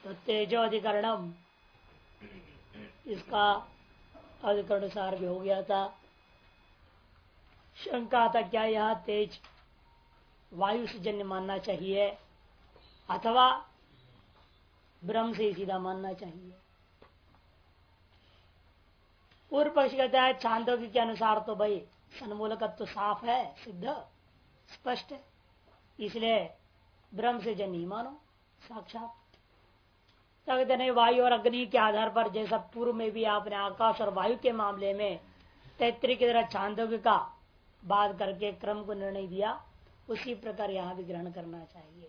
तो तेजो अधिकरणम इसका अधिकरण सार भी हो गया था। शंका था क्या यह तेज वायु से जन्य मानना चाहिए अथवा ब्रह्म से ही सीधा मानना चाहिए। पूर्व पक्ष कहता है छांदोग्य के अनुसार तो भाई सन्मूलकत्व तो साफ है, सिद्ध स्पष्ट है, इसलिए ब्रह्म से जन्य ही मानो साक्षात। कहते नहीं वायु और अग्नि के आधार पर जैसा पूर्व में भी आपने आकाश और वायु के मामले में तैत्तिरीय की तरह छांदोग्य का बात करके क्रम को निर्णय दिया, उसी प्रकार यहां भी ग्रहण करना चाहिए।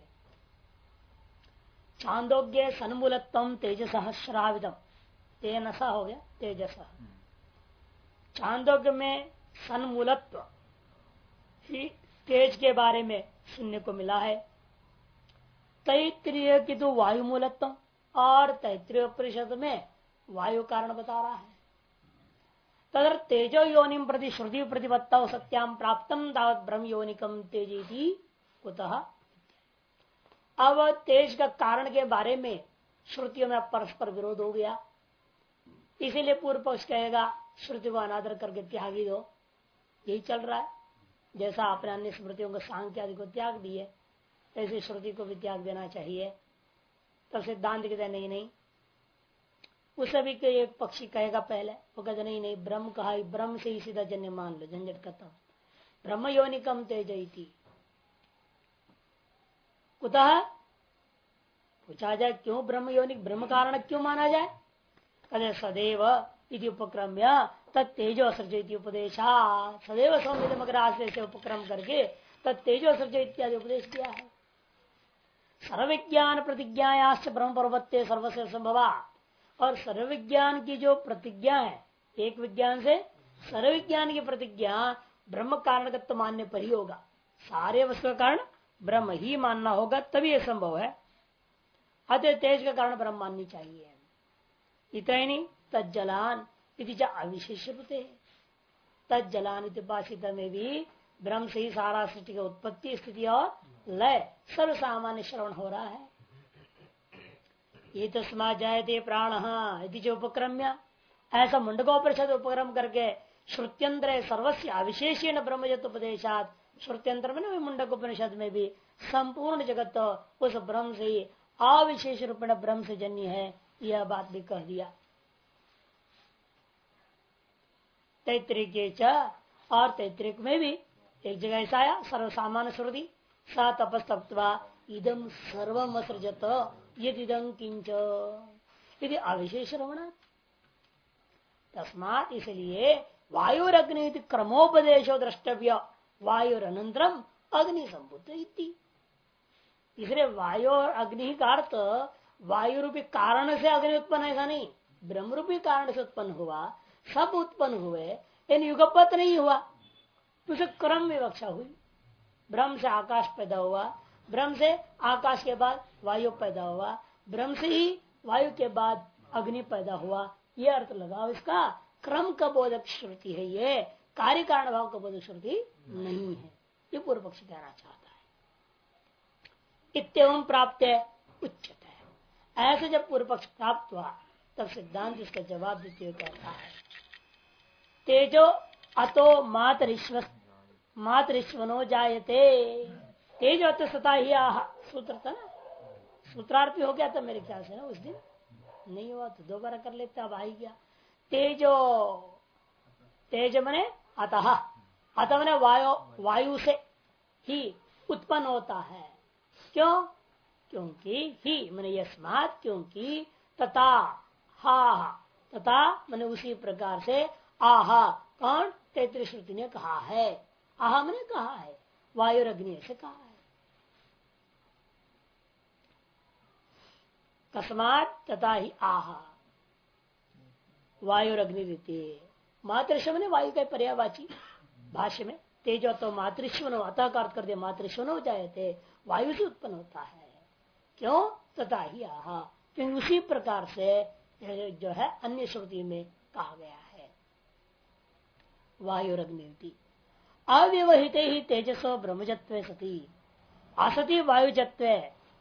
छांदोग्य सन्मूलत्व तेजस श्रावितम तेनसा हो गया तेजस। छांदोग्य में सन्मूलत्व ही तेज के बारे में सुनने को मिला है। तैत्तिरीय की तो वायु मूलत्व और तैत्तिरीय उपनिषद में वायु कारण बता रहा है। तदर तेजो योनिम प्रति श्रुति प्रतिपत्ता सत्याम प्राप्तम दावत ब्रह्म योनिकम तेजी कुतः। अब तेज का कारण के बारे में श्रुतियों में परस्पर विरोध हो गया, इसीलिए पूर्व पक्ष कहेगा श्रुति को अनादर करके त्याग ही दो। यही चल रहा है, जैसा आपने अन्य स्मृतियों को सांख्य आदि को त्याग दिए ऐसे श्रुति को भी त्याग देना चाहिए। तब सिद्धांत कहते नहीं नहीं, उस सभी के एक पक्षी कहेगा पहले, वो कहते नहीं नहीं ब्रह्म कहा, ब्रह्म से ही सीधा जन्य मान लो, झंझट खत्म। ब्रह्म योनिकम तेजयति कुतः पूछा जाए क्यों ब्रह्म योनिक ब्रह्म कारण क्यों माना जाए? कहते सदैव इति उपक्रम्य तत्तेजो असृज उपदेशा। सदैव सौम्य मकर आश्रय से उपक्रम करके तत्तेजो असृज इत्यादि उपदेश किया है। सर्वविज्ञान प्रतिज्ञायाश्च ब्रह्म पर्वत्य सर्वस्य संभवा। और सर्वविज्ञान की जो प्रतिज्ञा है, एक विज्ञान से सर्वविज्ञान की प्रतिज्ञा ब्रह्म कारणगत मानने पर ही होगा। सारे वस्तु का कारण ब्रह्म ही मानना होगा, तभी यह संभव है। अतः तेज का कारण ब्रह्म माननी चाहिए। इतना ही नहीं, तज्जलान इति अविशेष तज्जलान इतिपासित में भी ब्रह्म से ही सारा सृष्टि की उत्पत्ति स्थिति और लय सर्व सामान्य श्रवण हो रहा है। ये तस्मा जायते प्राण यदि जो उपक्रम्य, ऐसा मुंडकोपनिषद उपक्रम करके श्रुत्यंत्र सर्वस्व अविशेषेण ब्रह्मजत उपदेशात, श्रुत्यंत्र में मुंडकोपनिषद में भी संपूर्ण जगत उस ब्रह्म से ही अविशेष रूप में ब्रह्म से जन्य है, यह बात भी कह दिया। तैत्तिरीय और तैत्तिरीय में भी एक जगह ऐसा आया सर्वसामान्य श्रुति सा तपस्तप्त्वा इदम सर्वम असृजत यदिदं किंच यदि अविशेष रमण। तस्मात इसलिए वायुरग्नि क्रमोपदेशो द्रष्टव्य वायुरनंतरम अग्नि संबुद्ध इति। इसलिए वायु और अग्नि का अर्थ वायु रूपी कारण से अग्नि उत्पन्न ऐसा नहीं, ब्रह्म रूपी कारण से उत्पन्न हुआ, सब उत्पन्न हुए, इन युगपत नहीं हुआ, तो उसे क्रम विवक्षा हुई। ब्रह्म से आकाश पैदा हुआ, ब्रह्म से आकाश के बाद वायु पैदा हुआ, ब्रह्म से ही वायु के बाद अग्नि पैदा हुआ, यह अर्थ लगाओ। इसका क्रम का बोधक श्रुति है, ये कार्य कारण भाव का बोधक श्रुति नहीं है, ये पूर्व पक्ष कहना चाहता है। इत्यवं प्राप्त उच्चत है, ऐसे जब पूर्व पक्ष प्राप्त हुआ तब सिद्धांत इसका जवाब देते हुए कहता है तेजो अतो मातरिश्वनो जायते। तेजो अतो सता ही आह, सूत्र था ना, सूत्रार्थ हो गया था मेरे ख्याल से ना, उस दिन नहीं हुआ तो दोबारा कर लेते, अब आ ही गया। तेजो, तेज मने अतः, अतः मने वायु से ही उत्पन्न होता है। क्यों? क्योंकि ही मने यस्मात्, क्योंकि तथा हा, तथा मने उसी प्रकार से आहा, कौन? तैत्तिरीय श्रुति ने कहा है। आहा मैंने कहा है, वायु अग्नि से कहा है। कस्मात तथा ही आहा वायु अग्नि रीति। मातृश्व ने वायु का पर्यायवाची भाष्य में तेजो तो मातृश्वनो, अतः का अर्थ कर दिया मातृश्वनो जायते, वायु से उत्पन्न होता है। क्यों? तथा ही आहा, क्योंकि उसी प्रकार से जो है अन्य श्रुति में कहा गया है। वायु अग्नि अव्यवहित ही तेजसो ब्रह्मजत्व सती असती वायुजत्व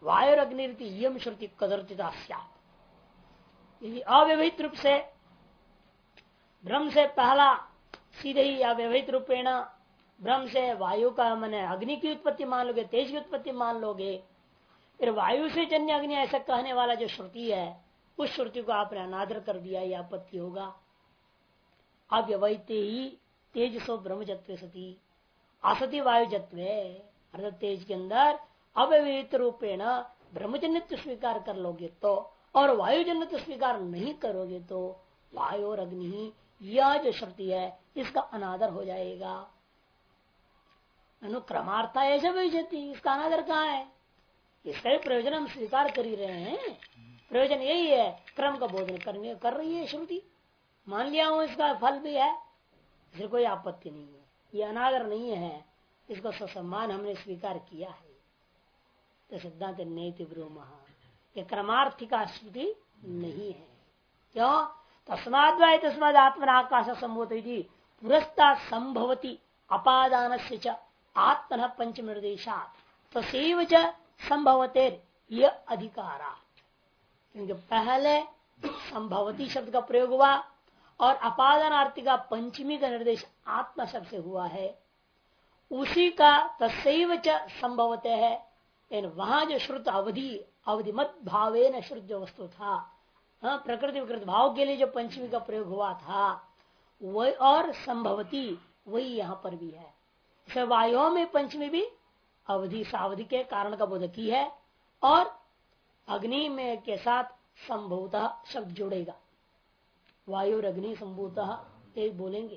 वायु अग्निरिति यम श्रुति कदर्तिता यदि अव्यवहित रूप से ब्रह्म से पहला सीधे ही अव्यवहित रूपेण ब्रह्म से वायु का मन अग्नि की उत्पत्ति मान लोगे, तेज की उत्पत्ति मान लोगे, फिर वायु से जन्य अग्नि ऐसा कहने वाला जो श्रुति है उस श्रुति को आपने अनादर कर दिया, यह आपत्ति होगा। अव्यवहिते ही तेजसो ब्रह्मजत्व सती असति वायुजत्व, अर्थात तेज के अंदर अव्यवहित रूपेण ब्रह्मजन्यत्व स्वीकार कर लोगे तो और वायुजन्यत्व स्वीकार नहीं करोगे तो वायु और अग्नि यह जो श्रुति है इसका अनादर हो जाएगा। अनुक्रमार्था ऐसे वैजती, इसका अनादर कहाँ है? इसका भी प्रयोजन हम स्वीकार कर ही रहे हैं। प्रयोजन यही है, क्रम का बोधन करने कर रही है श्रुति, मान लिया हूं इसका फल भी है, इससे कोई आपत्ति नहीं है, ये अनादर नहीं है, इसको ससम्मान हमने स्वीकार किया है। तो सिद्धांत नैति ब्रूमः, ये क्रमार्थिका श्रुति नहीं है। क्यों? तस्माद्वाय तस्माद आत्मना आकाश संभूत पुरस्ता संभवती अपादान से आत्मन पंच निर्देशात तसेव च संभवते ये अधिकारा, क्योंकि पहले संभवती शब्द का प्रयोग हुआ और अपादानार्थी का पंचमी का निर्देश आत्मा शब्द से हुआ है, उसी का तस्व च संभवते है। वहां जो श्रुत अवधिमत भावे न श्रुत जो वस्तु था, प्रकृति विकृत भाव के लिए जो पंचमी का प्रयोग हुआ था वही और संभवती वही यहाँ पर भी है। वायु में पंचमी भी अवधि सावधि के कारण का बोध की है और अग्नि में के साथ संभवतः शब्द जुड़ेगा, वायु और अग्नि संभवतः एक बोलेंगे।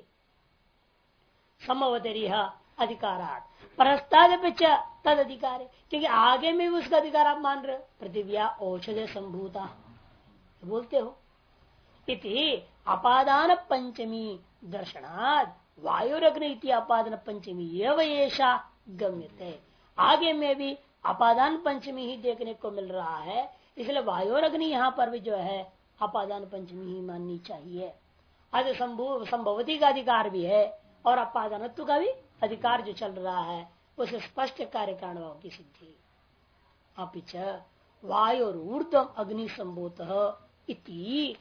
संभवते अधिकारात परस्ताद तद अधिकार, क्योंकि आगे में भी उसका अधिकार आप मान रहे हो, पृथिव्या औषध संभूता बोलते हो। इति अपादान पंचमी दर्शनाद वायुरग्नि इति अपादान पंचमी येषा गम्यते, आगे में भी अपादान पंचमी ही देखने को मिल रहा है, इसलिए वायुरग्नि यहाँ पर भी जो है अपादान पंचमी ही माननी चाहिए। आज संभवती का अधिकार भी है और अपादानत्व का भी अधिकार जो चल रहा है उसे स्पष्ट कार्य कारण भाव की सिद्धि। अपिच वायु ऊर्ध्वम अग्नि संभूत इति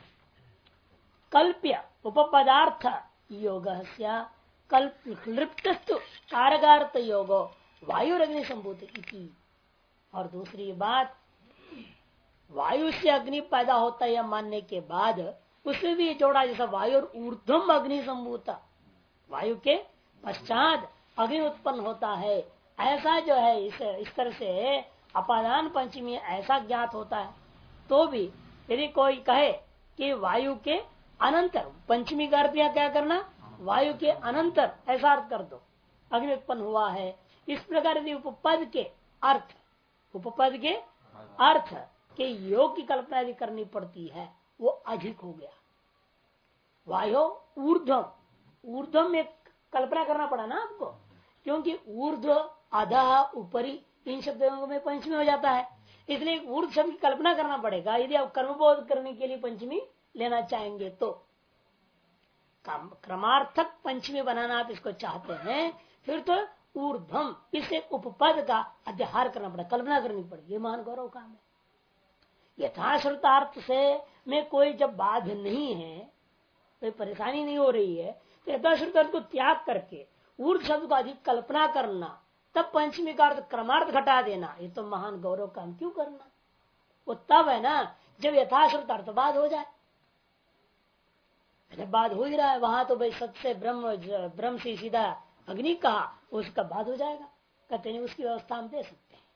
कल्प्य उपपदार्थ योग कल्पस्तु कारगार्थ योगो वायु अग्नि संभूत इति। और दूसरी बात, वायु से अग्नि पैदा होता है यह मानने के बाद उसमें भी जोड़ा जैसा वायु और ऊर्ध्वम अग्नि संभूता, वायु के पश्चात अग्नि उत्पन्न होता है, ऐसा जो है इस तरह से अपादान पंचमी ऐसा ज्ञात होता है। तो भी यदि कोई कहे कि वायु के अनंतर, पंचमी का अर्थ क्या करना, वायु के अनंतर ऐसा अर्थ कर दो, अग्नि उत्पन्न हुआ है, इस प्रकार यदि उपपद के अर्थ के योग की कल्पना यदि करनी पड़ती है वो अधिक हो गया। वायु ऊर्ध्व में कल्पना करना पड़ा ना आपको, क्योंकि ऊर्ध्व अधः ऊपरी इन शब्दों में पंचमी हो जाता है, इसलिए ऊर्ध्व शब्द की कल्पना करना पड़ेगा यदि आप कर्मबोध करने के लिए पंचमी लेना चाहेंगे तो। क्रमार्थक पंचमी बनाना आप इसको चाहते हैं फिर तो ऊर्ध्वम इसे उपपद का अध्याहार करना पड़ेगा, कल्पना करनी पड़ेगी, ये महान गौरव काम है। यथाश्रुतार्थ से में कोई जब बाध नहीं है, कोई परेशानी नहीं हो रही है, तो यथाश्रुत अर्थ को त्याग करके ऊर्ध्व शब्द को अधिक कल्पना करना, तब पंचमी का अर्थ क्रमार्थ घटा देना, ये तो महान गौरव काम क्यों करना। वो तब है ना जब यथाश्रुत अर्थवाद हो जाए, बात हो ही रहा है वहां तो भाई सबसे ब्रह्म से सीधा अग्नि कहा, उसका बाद हो जाएगा, कहते नहीं उसकी व्यवस्था हम दे सकते हैं,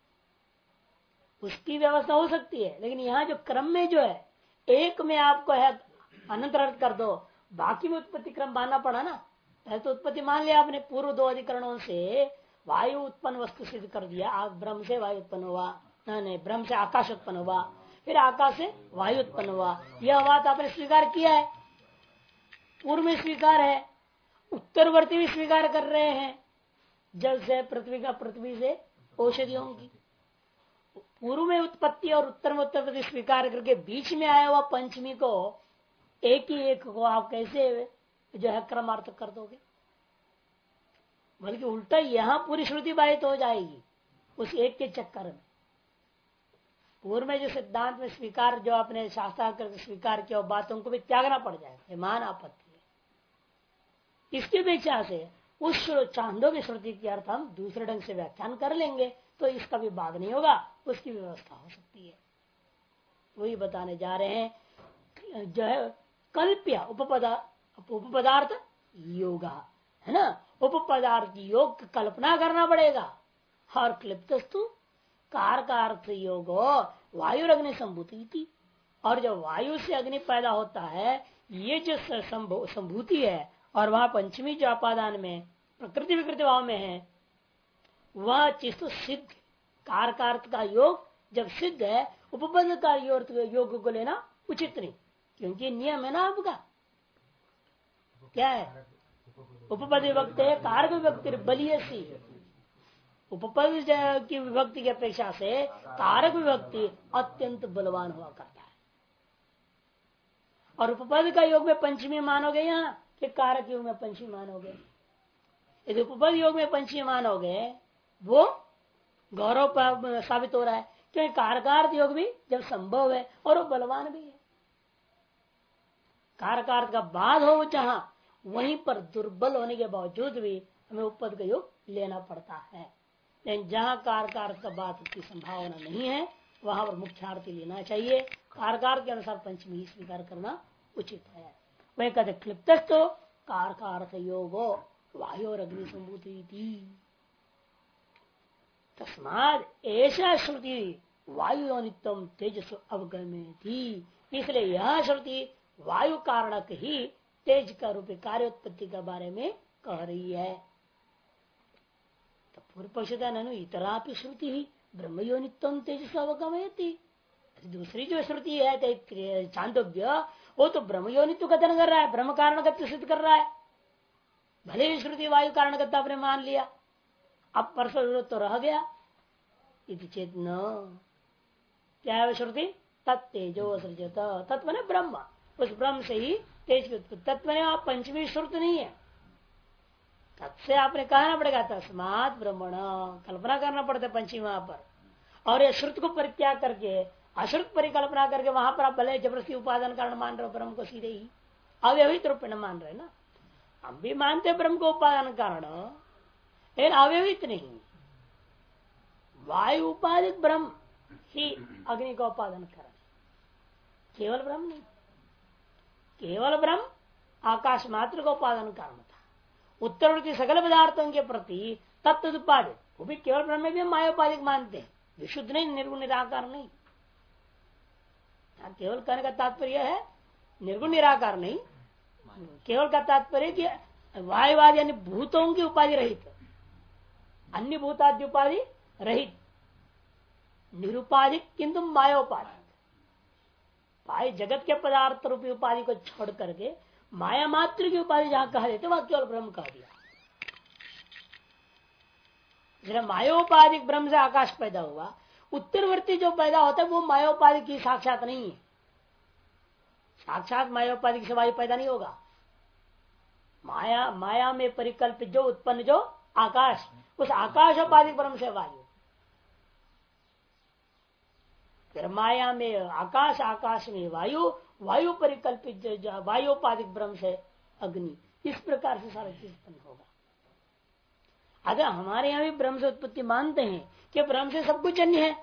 उसकी व्यवस्था हो सकती है, लेकिन यहाँ जो क्रम में जो है एक में आपको है अनंतर अर्थ कर दो, बाकी में उत्पत्ति क्रम मानना पड़ा ना। पहले तो उत्पत्ति मान लिया आपने, पूर्व दो अधिकरणों से वायु उत्पन्न वस्तु सिद्ध कर दिया, आप ब्रह्म से वायु उत्पन्न हुआ, नहीं ब्रह्म से आकाश उत्पन्न हुआ, फिर आकाश से वायु उत्पन्न हुआ, यह बात आपने स्वीकार किया है, पूर्व में स्वीकार है, उत्तरवर्ती भी स्वीकार कर रहे हैं, जल से पृथ्वी का, पृथ्वी से औषधियों की, पूर्व में उत्पत्ति और उत्तर में उत्पत्ति स्वीकार करके बीच में आया हुआ पंचमी को एक ही एक को आप कैसे जो है क्रमार्थ कर दोगे। बल्कि उल्टा यहाँ पूरी श्रुति बाधित हो जाएगी उस एक के चक्कर में। पूर्व में जो सिद्धांत में स्वीकार जो आपने शास्त्र करके स्वीकार किया बातों को भी त्यागना पड़ जाएगा, ये महान आपत्ति है। इसकी अपेक्षा से उस चांदों की श्रुति के अर्थ हम दूसरे ढंग से व्याख्यान कर लेंगे तो इसका भी बाध नहीं होगा, उसकी व्यवस्था हो सकती है। वही बताने जा रहे हैं जो है कल्प्य उपपदार्थ योग है ना, उपपदार्थ योग की कल्पना करना पड़ेगा। और क्लिप्तस्तु कार का अर्थ योग वायु अग्नि संभूति थी, और जब वायु से अग्नि पैदा होता है ये जो संभूति है, और वहां पंचमी जो अपादान में प्रकृति विकृति भाव में है वह चीज तो सिद्ध। कार का अर्थ का योग जब सिद्ध है, उपपद का योग को लेना उचित नहीं, क्योंकि नियम है ना आपका क्या है, उपपद विभक्ति है कारक विभक्ति बलिय सी। उपपद की विभक्ति की अपेक्षा से कारक विभक्ति अत्यंत बलवान हुआ करता है। और उपपद का योग में पंचमी मानोगे यहाँ कि कारक योग में पंचमी मानोगे? यदि उपपद योग में पंचमी मानोगे वो गौरव साबित हो रहा है, क्योंकि कारकार्थ योग भी जब संभव है और वो बलवान भी है। कारकार्थ का बाध हो जहां, वहीं पर दुर्बल होने के बावजूद भी हमें उपपद का योग लेना पड़ता है। लेकिन जहां कारकार्थ का बात की संभावना नहीं है वहां पर मुख्यार्थी लेना चाहिए। कारकार्थ के अनुसार पंचमी ही स्वीकार करना उचित है। वह कहते क्लिप्तस्तो कारकार्थ योगो वायु और अग्नि संभूति तस्माद ऐसा श्रुति वायु योनित्वम तेजस अवगमे थी। इसलिए यह श्रुति वायु कारणक ही तेज का रूप कार्योत्पत्ति के बारे में कह रही है। तो पूर्व पक्षता ननु इतरा श्रुति ही ब्रह्म योनित्वम तेजस अवगमे थी। दूसरी जो श्रुति है चांदोग्य, वो तो ब्रह्म योनित्व कथन कर रहा है, ब्रह्म कारणकत्व सिद्ध कर रहा है। भले ही श्रुति वायु कारणकत्व आपने मान लिया, अब परसों विरोध तो रह गया। इति चेत न क्या है श्रुति तत्तेजो सृजत, तत्व ने ब्रह्म, उस ब्रह्म से ही तेज की उत्पत्ति। तत्व ने आप पंचमी श्रुत नहीं है, तत्से आपने कहना पड़ेगा तस्मात् ब्रह्मण, कल्पना करना पड़ता है पंचमी वहां पर। और ये श्रुत को परित्याग करके अश्रुत परिकल्पना करके वहां पर आप भले जबरदस्ती उपादान कारण मान रहे हो ब्रह्म को, सीधे ही अव्यवहित रूप में मान रहे ना। हम भी मानते ब्रह्म को उपादान कारण, लेकिन अव्यवहित नहीं। वायु उपाधिक ब्रह्म ही अग्नि का उपादान कारण, केवल ब्रह्म नहीं। केवल ब्रह्म आकाश मात्र का उपादान कारण था। उत्तरवर्ती सकल पदार्थों के प्रति तत्व उत्पादित, वो भी केवल ब्रह्म में भी हम मायोपाधिक मानते हैं, विशुद्ध नहीं, निर्गुण निराकार नहीं। केवल कहने का तात्पर्य है निर्गुण निराकार नहीं, केवल का तात्पर्य कि वायुवाद यानी भूतों की उपाधि रहित, अन्य भूतादि उपाधि रहित, निरुपाधिक किंतु मायोपाधिक। पाए जगत के पदार्थ रूपी उपाधि को छोड़ करके माया मात्र की उपाधि जहां कहा देते वह केवल ब्रह्म कह दिया। मायोपाधिक ब्रह्म से आकाश पैदा हुआ, उत्तरवर्ती जो पैदा होता है वो मायोपाधिक की साक्षात नहीं है। साक्षात मायोपाधिक से वायु पैदा नहीं होगा। माया में परिकल्पित जो उत्पन्न जो आकाश, उस आकाशोपाधिक ब्रह्म से वायु, फिर माया में आकाश, आकाश में वायु, वायु परिकल्पित वायुपाधिक ब्रह्म से अग्नि, इस प्रकार से सारा चीज उत्पन्न होगा। अगर हमारे यहाँ भी ब्रह्म से उत्पत्ति मानते हैं कि ब्रह्म से सब कुछ जन्य है,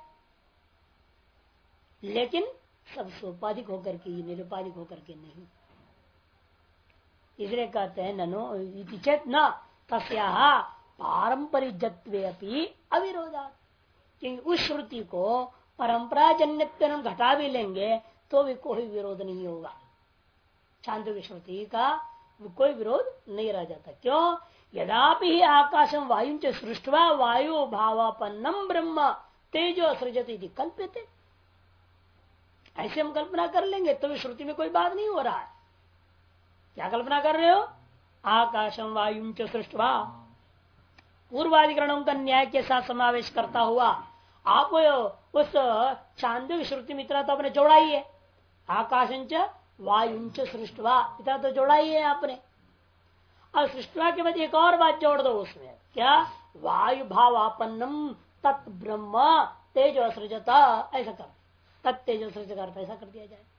लेकिन सब सोपाधिक होकर के, निरुपाधिक होकर के नहीं। इसलिए कहते हैं ननो इति चेत न तस्याः पारंपरिकत्वे अपि अविरोधात्, क्योंकि उस श्रुति को परंपरा जन्यत्व हम घटा भी लेंगे तो भी कोई विरोध नहीं होगा। छांदोग्य श्रुति का कोई विरोध नहीं रह जाता। क्यों? यदापि ही आकाशम वायु च सृष्टवा वायु भावापन्नम ब्रह्म तेजो सृजति इति कल्प्यते। ऐसे हम कल्पना कर लेंगे तो श्रुति में कोई बात नहीं हो रहा है। क्या कल्पना कर रहे हो? आकाशम वायु च सृष्टवा, पूर्वाधिकरणों का न्याय के साथ समावेश करता हुआ आप उस चांदोग्य श्रुति में इतना तो आपने जोड़ा ही है। आकाशंच वायुंच सृष्टवा, इतना तो जोड़ा ही है आपने। और सृष्टवा के बाद एक और बात जोड़ दो उसमें, क्या? वायु भावापन्नम तत् ब्रह्म तेजो सृजता, ऐसा कर। तत्तेजो सृष्टि का ऐसा कर दिया जाए।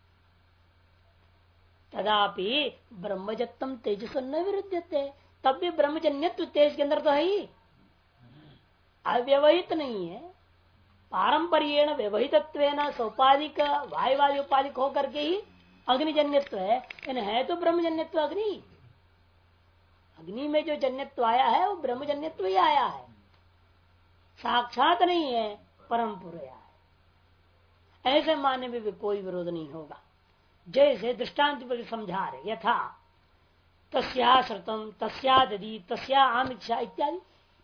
तदापि ब्रह्मजत्तम तेजस न विरुद्धते, तब भी ब्रह्मजन्यत्व तेज के अंदर तो है ही, अव्यवहित नहीं है। पारंपरिक व्यवहितत्व सौपाधिक वायुवादी उपाधिक होकर के ही अग्निजन्यत्व है तो ब्रह्मजन्यत्व अग्नि। अग्नि में जो जन्यत्व आया है वो ब्रह्मजन्यत्व ही आया है, साक्षात नहीं है, परम पुरया है। ऐसे मानने में भी कोई विरोध नहीं होगा। जैसे दृष्टांत पर समझा रहे, यथा तस्या श्रुतम तस्या दधी तस्या आमिक्षा इत्यादि,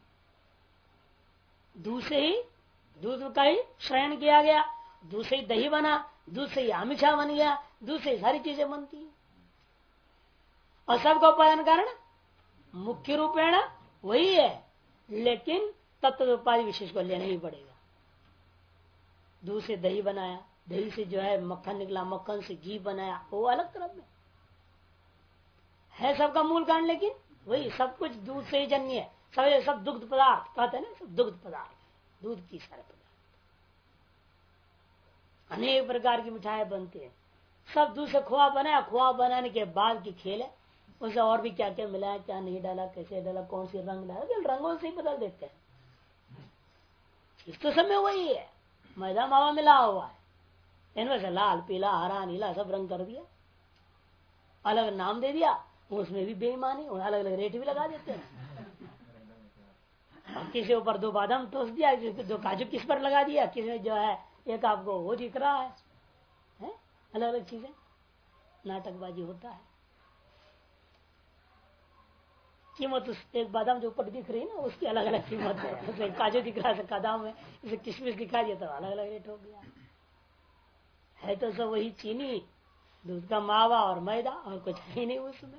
दूध से ही दूध का ही श्रयण किया गया, दूध से ही दही बना, दूध से ही आमिषा बन गया, दूध से सारी चीजें बनती है। और सबका उपादान कारण मुख्य रूपेण वही है, लेकिन तत्व उपाधि विशेष को लेना ही पड़ेगा। दूध से दही बनाया, दही से जो है मक्खन निकला, मक्खन से घी बनाया, वो अलग तरफ में है सबका मूल कारण, लेकिन वही सब कुछ दूध से ही जन्य है। सब दुग्ध पदार्थ कहते हैं ना, सब दुग्ध पदार्थ, दूध की सारे पदार्थ। अनेक प्रकार की मिठाई बनती है, सब दूध से खोआ बनाया, खोआ बनाने के बाद की खेल है, उसे और भी क्या क्या मिलाया, क्या नहीं डाला, कैसे डाला, कौन सी रंग डाला, रंगों से ही बदल देते हैं। इस तो समय वही है, मैदा मावा मिला हुआ है, इनमें से लाल पीला हरा नीला सब रंग कर दिया, अलग नाम दे दिया, उसमें भी बेईमानी, अलग अलग रेट भी लगा देते हैं। किसी ऊपर 2 बादाम टोस दिया, 2 काजू किस पर लगा दिया, किसी जो है एक आपको वो दिख रहा है? अलग अलग चीजें, नाटकबाजी होता है। कीमत उस एक बादाम जो ऊपर दिख रही है ना, उसकी अलग अलग कीमत है। काजू दिख रहा है बादाम में, इसे किशमिश दिखा दिया तो अलग अलग रेट हो गया है। तो सब वही चीनी, दूध का मावा और मैदा, और कुछ है नहीं उसमें।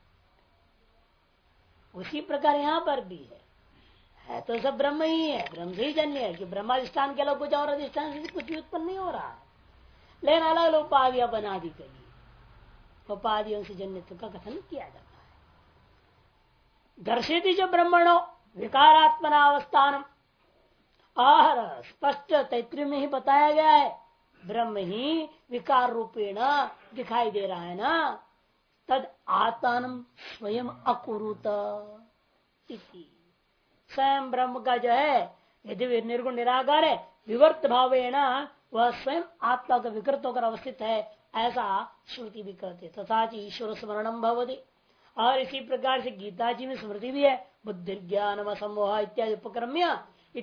उसी प्रकार यहाँ पर भी है तो सब ब्रह्म ही है, ब्रह्म से ही जन्य है कि ब्रह्माधिष्ठान के अलावा कुछ और अधिष्ठान से कुछ भी उत्पन्न नहीं हो रहा है, लेकिन अलग अलग उपाधियां बना दी गई, उपाधियों से जन्यत्व का कथन किया जाता है। दर्शेती जो ब्रह्मणो विकारात्मनावस्थान, और स्पष्ट तैत्रीय में ही बताया गया है, ब्रह्म ही विकार रूपेण दिखाई दे रहा है ना, तद आत्मान स्वयं अकुरुत इति। स्वयं ब्रह्म का जो है यदि निर्गुण निराकार है, विवर्त भावेण वह स्वयं आत्मा का विकृत होकर अवस्थित है, ऐसा श्रुति भी कहते, तथा ईश्वर स्मरणम भवति। और इसी प्रकार से गीता जी में स्मृति भी है, बुद्धि ज्ञान समोह इत्यादि उपक्रम्य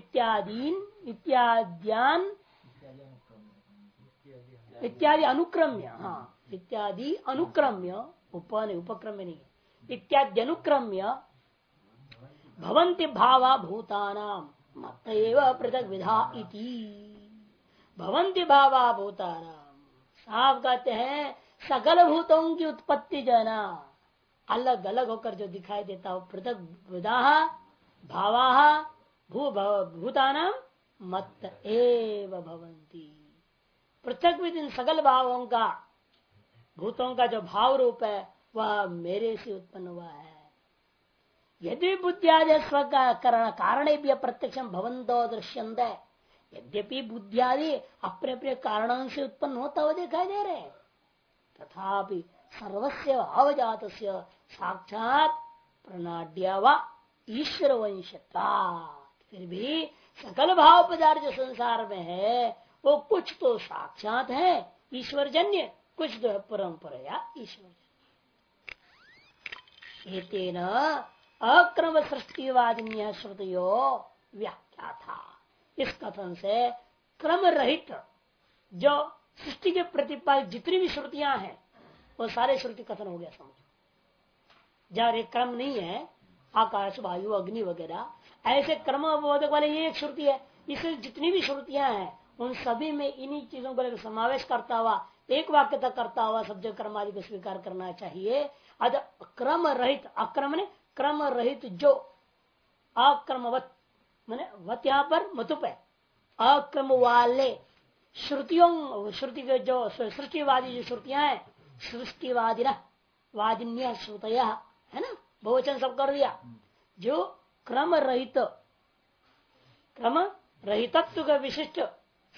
इत्यादि अनुक्रम्य, हाँ इत्यादि अनुक्रम्य, उपक्रम्य नहीं, इत्यादि अनुक्रम्य भवन्ति भावा भूतानाम मत्तैव पृथक विधा इति। भवन्ति भावा भूतानाम, साफ कहते हैं सकल भूतों की उत्पत्ति जो है ना, अलग अलग होकर जो दिखाई देता हो, पृथक विधा भावा भूतानाम मत्त एव भवन्ति। पृथक विद इन सकल भावों का, भूतों का जो भाव रूप है वह मेरे से उत्पन्न हुआ है। यदि बुद्धियादि स्व कारण भी प्रत्यक्षम भवंतो दृश्यन्ते, यद्यपि बुद्धियादि अपने अपने कारणों से उत्पन्न होता हुआ दिखाई दे रहे, तथापि सर्वस्य अवजात साक्षात प्रणाड्या व ईश्वर वंशता, फिर भी सकल भाव पदार्थ जो संसार में है वो कुछ तो साक्षात है ईश्वर जन्य, कुछ तो है परंपरा ईश्वर जन्य। अक्रम सृष्टिवादिन्य श्रुतियो व्याख्या था। इस कथन से क्रम रहित जो सृष्टि के प्रतिपादित जितनी भी श्रुतियां हैं वो सारे श्रुति कथन हो गया, समझो। जहाँ एक क्रम नहीं है, आकाश वायु अग्नि वगैरह ऐसे क्रम बोधक वाले ये एक श्रुति है, इससे जितनी भी श्रुतियां हैं उन सभी में इन्हीं चीजों को समावेश करता हुआ एक वाक्य तक करता हुआ सब जो कर्म आदि को स्वीकार करना चाहिए। अद क्रम रहित, अक्रम ने क्रम रहित जो अक्रमवत मैंने वत यहाँ पर मतुप है, अक्रम वाले श्रुतियों, श्रुति के जो सृष्टिवादी जो श्रुतियां हैं, सृष्टिवादी वादिन्य श्रुतया है ना, बहुवचन सब कर दिया, जो क्रम रहित, क्रम रहितत्व का विशिष्ट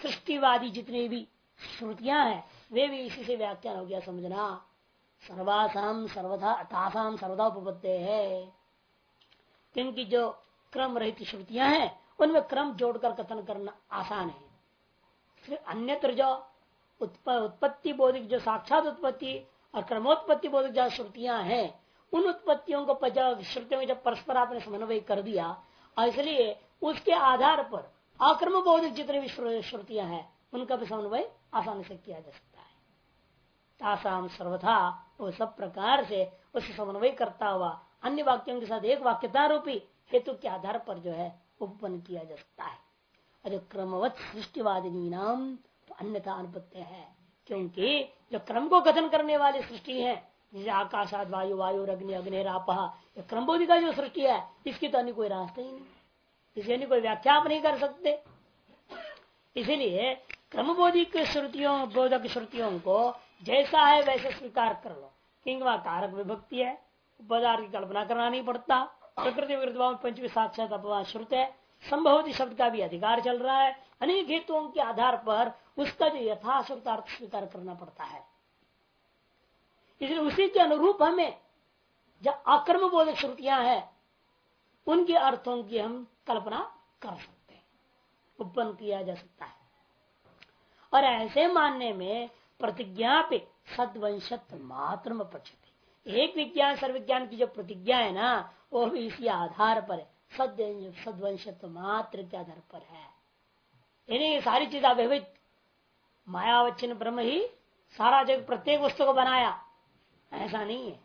सृष्टिवादी जितनी भी श्रुतियां हैं वे भी इसी से व्याख्यान हो गया समझना। सर्वासाम सर्वथा तासाम सर्वदा उपपत्ते है, क्योंकि जो क्रम रहित श्रुतियां हैं उनमें क्रम जोड़कर कथन करना आसान है। फिर अन्यत्र जो उत्पत्ति बोधिक जो साक्षात उत्पत्ति और क्रमोत्पत्ति बोधिक जो श्रुतियां हैं उन उत्पत्तियों को श्रुतियों में जब परस्पर आपने समन्वय कर दिया और इसलिए उसके आधार पर अक्रम बोधिक जितने भी श्रुतियां हैं उनका भी समन्वय आसानी से किया जा सकता है। तासाम सर्वथा वो सब प्रकार से उससे समन्वय करता हुआ अन्य वाक्यों के साथ एक वाक्यता रूपी हेतु के आधार पर जो है उपपन्न किया जा सकता है। अरे क्रमवत सृष्टिवादिनी नाम तो अन्यथा अनुपत्य है, क्योंकि जो क्रम को कथन करने वाली सृष्टि है जैसे आकाशाद वायु वायु अग्नि अग्निरापह क्रमबोधि का जो सृष्टि है इसकी तो अन्य कोई रास्ता ही नहीं, इसे अन्य कोई व्याख्या आप नहीं कर सकते। इसीलिए क्रमबोधिक श्रुतियों बोधक श्रुतियों को जैसा है वैसे स्वीकार कर लो, क्योंकि वह कारक विभक्ति है, पदार्थ की कल्पना करना नहीं पड़ता। प्रकृति विरुद्ध पंचमी साक्षात अपवाद श्रुत है, संभवती शब्द का भी अधिकार चल रहा है। अनेक हेतुओं के आधार पर उसका जो यथाश्रुतार्थ स्वीकार करना पड़ता है। इसलिए उसी के अनुरूप हमें जब अकर्म बोधक श्रुतियां हैं उनके अर्थों की हम कल्पना कर सकते हैं, उत्पन्न किया जा सकता है। और ऐसे मानने में प्रतिज्ञा पे सद्वंशत्व मात्र में पक्षते, एक विज्ञान सर्वविज्ञान की जो प्रतिज्ञा है ना वो भी इसी आधार पर है, सद्वंशत्व मात्र के आधार पर है। यानी सारी चीज अव्यवहित मायावच्छिन्न ब्रह्म ही सारा जग प्रत्येक वस्तु को बनाया, ऐसा नहीं है।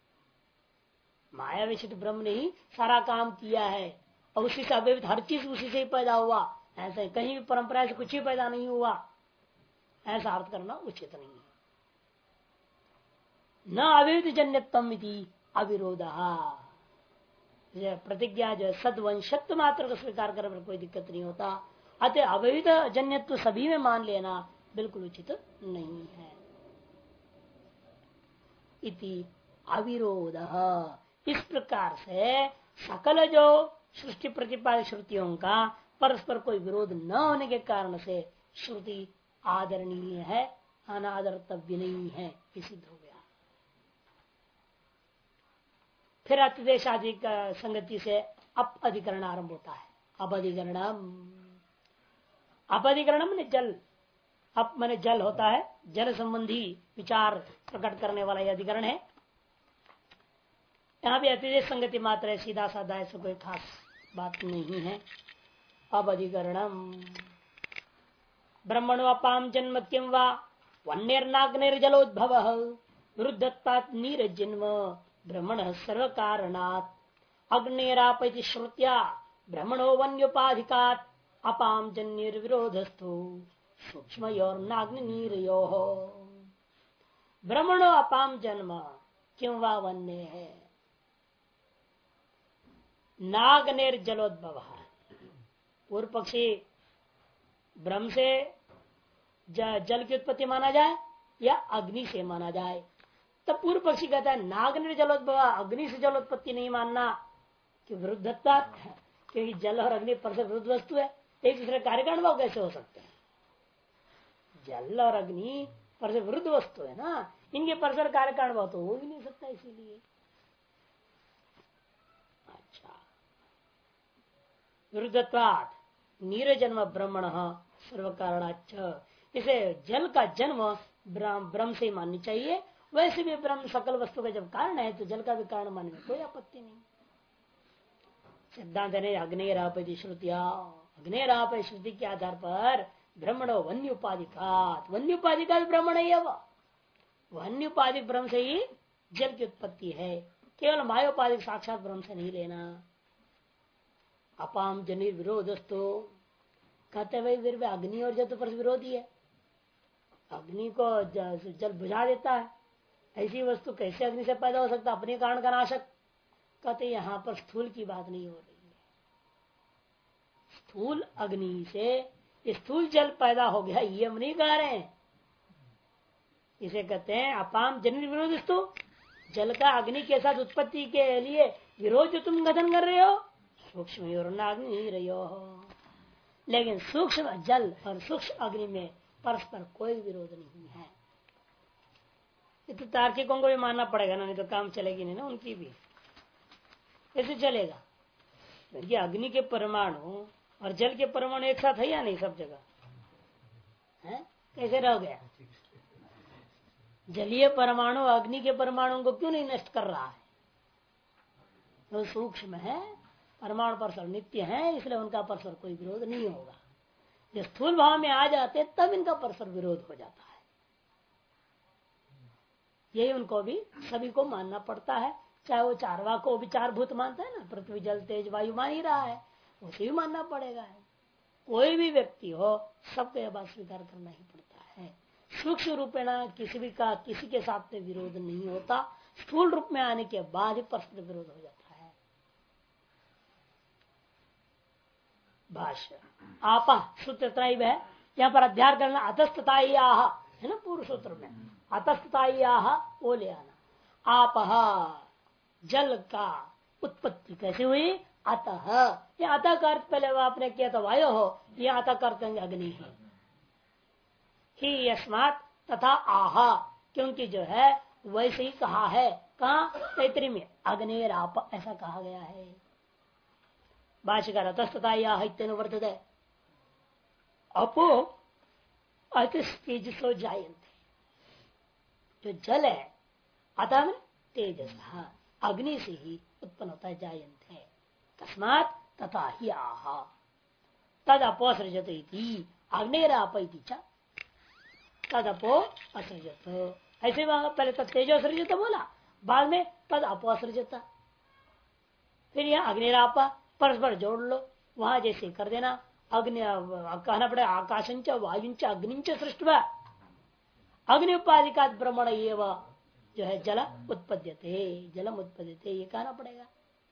माया विशिष्ट ब्रह्म ने ही सारा काम किया है और उसी से अव्यवहित हर चीज उसी से ही पैदा हुआ, ऐसा कहीं भी परंपरा से कुछ ही पैदा नहीं हुआ, ऐसा अर्थ करना उचित नहीं है। न अव्यवहित जन्यत्वम अविरोध, प्रतिज्ञा जो सद्वंशत्व मात्र को स्वीकार करने पर कोई दिक्कत नहीं होता, अतः अव्यवहित जन्यत्व सभी में मान लेना बिल्कुल उचित नहीं है। इति अविरोध, इस प्रकार से सकल जो सृष्टि प्रतिपादित श्रुतियों का परस्पर कोई विरोध न होने के कारण से श्रुति आदरणीय है, अनादरतव्य नहीं है, सिद्ध हो गया। फिर अतिदेश आदि का संगति से अप अधिकरण आरंभ होता है। अपधिकरणम ने जल, अप माने जल होता है, जल संबंधी विचार प्रकट करने वाला यह अधिकरण है। यहाँ भी अतिदेश संगति मात्र है, सीधा साधा ऐसा कोई खास बात नहीं है। अब अधिकरणम ब्रह्मणो अपाम जन्म किम वा वन्यर्नाग्निर्जलोद्भव विरुद्धत्वात् नीरजन्म ब्रह्मण सर्व कारणात् अग्निरापति श्रुत्या ब्रह्मणो वन्योपाधिकात् अपाम जन्यर्विरोधस्थो सूक्ष्मयोर्नाग्नि नीरयोः। ब्रह्मणो अपाम जन्म क्यों वा वन्य है, नाग्नेर जलोद्भव, पूर्व पक्षी ब्रह्म से जल की उत्पत्ति माना जाए या अग्नि से माना जाए, तब पूर्व पक्षी कहता है नाग्नि जलोद्भव, अग्नि से जलोत्पत्ति नहीं मानना कि विरुद्धता, क्योंकि जल और अग्नि परस्पर विरुद्ध वस्तु है, एक दूसरे कार्यकारण भाव कैसे हो सकते हैं। जल और अग्नि परस्पर विरुद्ध वस्तु है ना, इनके परस्पर कार्यकारण भाव तो हो ही नहीं सकता। इसीलिए अच्छा, विरुद्धत्वात् नीरजन्म ब्रह्मण सर्व कारणाच्च, इसे जल का जन्म ब्रह्म से माननी चाहिए। वैसे भी ब्रह्म सकल वस्तु का जब कारण है तो जल का भी कारण मानने में कोई आपत्ति नहीं। सिद्धांत ने अग्निरापति श्रुतिया, अग्निराप श्रुति के आधार पर ब्रह्मणो वन्य उपाधिकात, वन्य उपाधिकात ब्रह्मण है, वन्य उपाधिक ब्रह्म से ही जल की उत्पत्ति है, केवल मायोपाधिक साक्षात ब्रह्म से नहीं लेना। अपाम जनि विरोधस्तो, कहते भाई फिर अग्नि और जल तो परस्पर विरोधी है, अग्नि को जल बुझा देता है, ऐसी वस्तु कैसे अग्नि से पैदा हो सकता, अपने कारण का नाशक। कहते यहाँ पर स्थूल की बात नहीं हो रही है, स्थूल अग्नि से स्थूल जल पैदा हो गया ये हम नहीं कह रहे हैं। इसे कहते हैं अपाम जन विरोध, तो जल का अग्नि के साथ उत्पत्ति के लिए विरोध जो तुम कथन कर रहे हो, सूक्ष्म अग्नि रही हो, लेकिन सूक्ष्म जल और सूक्ष्म अग्नि में परस्पर कोई विरोध नहीं है। ये तो तार्किकों को भी मानना पड़ेगा ना, नहीं तो काम चलेगी नहीं ना उनकी भी। कैसे चलेगा? क्योंकि अग्नि के परमाणु और जल के परमाणु एक साथ है या नहीं सब जगह है? कैसे रह गया? जलीय परमाणु अग्नि के परमाणु को क्यों नहीं नष्ट कर रहा है? वो सूक्ष्म है, परमाणु परस्पर नित्य है, इसलिए उनका परस्पर कोई विरोध नहीं होगा। जब स्थूल भाव में आ जाते तब इनका परस्पर विरोध हो जाता है। यही उनको भी सभी को मानना पड़ता है। चाहे वो चारवा को भी चार भूत मानता है ना, पृथ्वी जल तेज वायु मान ही रहा है, उसे भी मानना पड़ेगा है। कोई भी व्यक्ति हो सबको यह बात स्वीकार करना ही पड़ता है। सूक्ष्म रूपेण किसी भी का किसी के साथ में विरोध नहीं होता, स्थूल रूप में आने के बाद ही परस्पर विरोध हो जाता है। भाष्य आपा सूत्र त्रय है, यहाँ पर अध्याय करना अतस्तताया है ना, पूर्व सूत्र में अतस्तताया वो ले आना। आप जल का उत्पत्ति कैसे हुई? अतः, ये अतः का अर्थ पहले आपने किया था वायु हो, ये अतः का अर्थ अग्नि है ही यस्मात् तथा आहा, क्योंकि जो है वैसे ही कहा है। कहा? तैतरी में अग्निराप ऐसा कहा गया है। भाष्यकार अतस्तताया वर्तते अपो तेजसो जायन्ते, जो जल है अतः तेजस अग्नि से ही उत्पन्न होता है, जायन्ते तस्मात् तथा ही आहा तद अपोसृजत अग्निराप तद अपो असृजत। ऐसे वहां पहले तद तेजो सृजत बोला, बाद में तद अपोसृजत, फिर यहाँ अग्निराप परस्पर जोड़ लो, वहां जैसे कर देना। अग्नि कहना पड़े आकाशंच वायुंच अग्निंच सृष्टि, अग्नि उपाधि का ब्रह्मण ये जो है जल उत्पद्यते, जलम उत्पद्यते, ये कहना पड़ेगा।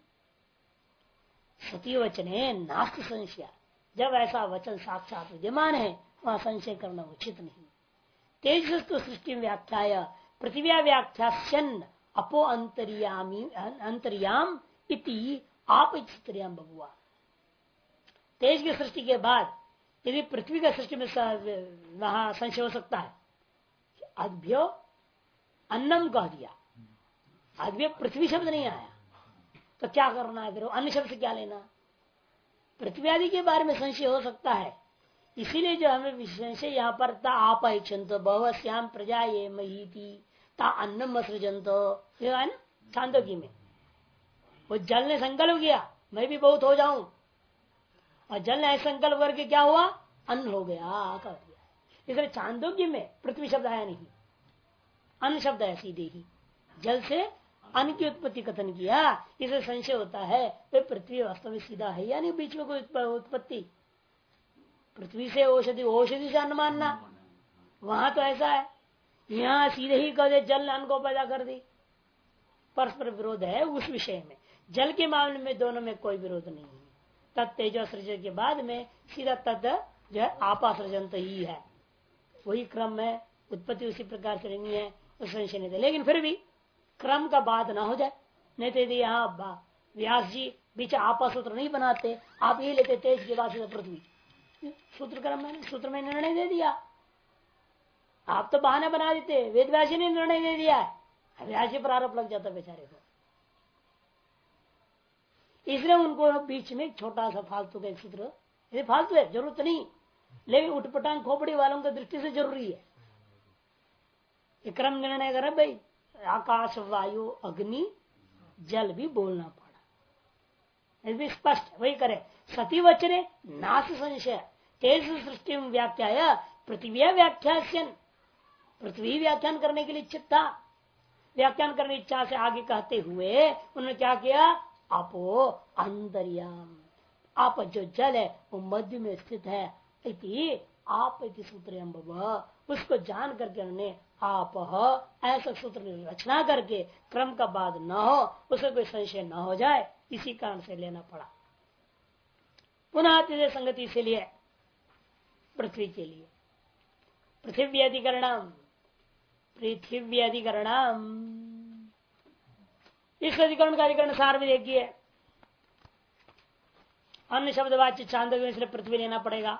सती वचने नास्ति संशय, जब ऐसा वचन साक्षात विद्यमान है वहां संशय करना उचित नहीं। तेजस्तु सृष्टि व्याख्याय पृथ्वी व्याख्यान अपो अंतर्याम इति आप स्त्रियाम बबुआ। तेज की सृष्टि के बाद यदि पृथ्वी का सृष्टि में वहां संशय हो सकता है, अद्भ्यो अन्नम कह दिया, अद्भ्य पृथ्वी शब्द नहीं आया, तो क्या करना है फिर? अन्य शब्द से क्या लेना? पृथ्वी आदि के बारे में संशय हो सकता है, इसीलिए जो हमें संशय यहाँ पर था आप इच्छन्तो बहुश्याम प्रजा ये महीति ता अन्नम असृजंतो, है ना छांदोग्य में। वो जल ने संकल्प किया मैं भी बहुत हो जाऊं, और जल ने संकल्प करके क्या हुआ? अन्न हो गया कर दिया। इसलिए छांदोग्य में पृथ्वी शब्द आया नहीं, अन्न शब्द है सीधे ही। जल से अन्न की उत्पत्ति कथन किया, इसे संशय होता है वे पृथ्वी वास्तव में सीधा है या नहीं, बीच में कोई उत्पत्ति। पृथ्वी से औषधि, औषधि से अन्न मानना, वहां तो ऐसा है, यहाँ सीधे ही कह दे जल ने अन्न को पैदा कर दी। परस्पर विरोध है उस विषय में। जल के मामले में दोनों में कोई विरोध नहीं है। तत् तेजो सृजन के बाद में सीधा तद जो है आपा सृजन तो ही है, वही क्रम है, उत्पत्ति उसी प्रकार से नहीं है, उस संशय नहीं थे। लेकिन फिर भी क्रम का बात ना हो जाए, नहीं तो यदि यहाँ व्यास जी बीच आपा सूत्र नहीं बनाते, आप ये लेते तेज के बाद पृथ्वी, सूत्र क्रम में सूत्र में निर्णय दे दिया। आप तो बहाना बना देते, वेद व्यास जी ने निर्णय दे दिया है, व्यास जी पर आरोप लग जाता बेचारे को। इसलिए उनको बीच में छोटा सा फालतू का एक सूत्र, ये फालतू है, जरूरत नहीं, लेकिन उठपटांग खोपड़ी वालों की दृष्टि से जरूरी है। ये क्रम निर्णय करे भाई, आकाश वायु अग्नि जल भी बोलना पड़ा, भी स्पष्ट वही करे। सती वचने नाश संशय तेज सृष्टि व्याख्या पृथ्वी व्याख्यान, पृथ्वी व्याख्यान करने के लिए इच्छित था, व्याख्यान करने की इच्छा से आगे कहते हुए उन्होंने क्या किया? अपो अंतर्याम, आप जो जल है वो मध्य में स्थित है, इति आप इति सूत्र, उसको जान करके उन्होंने आप ऐसा सूत्र रचना करके क्रम का बाद न हो, उसे कोई संशय न हो जाए, इसी कारण से लेना पड़ा। पुनः तीसरे संगति इसीलिए पृथ्वी के लिए पृथ्वी अधिकरणम, पृथ्वी अधिकरणम, इस अधिकरण का अधिकरण सार भी देखिए। अन्य शब्द वाच्य छांदोग्य में इसलिए पृथ्वी लेना पड़ेगा।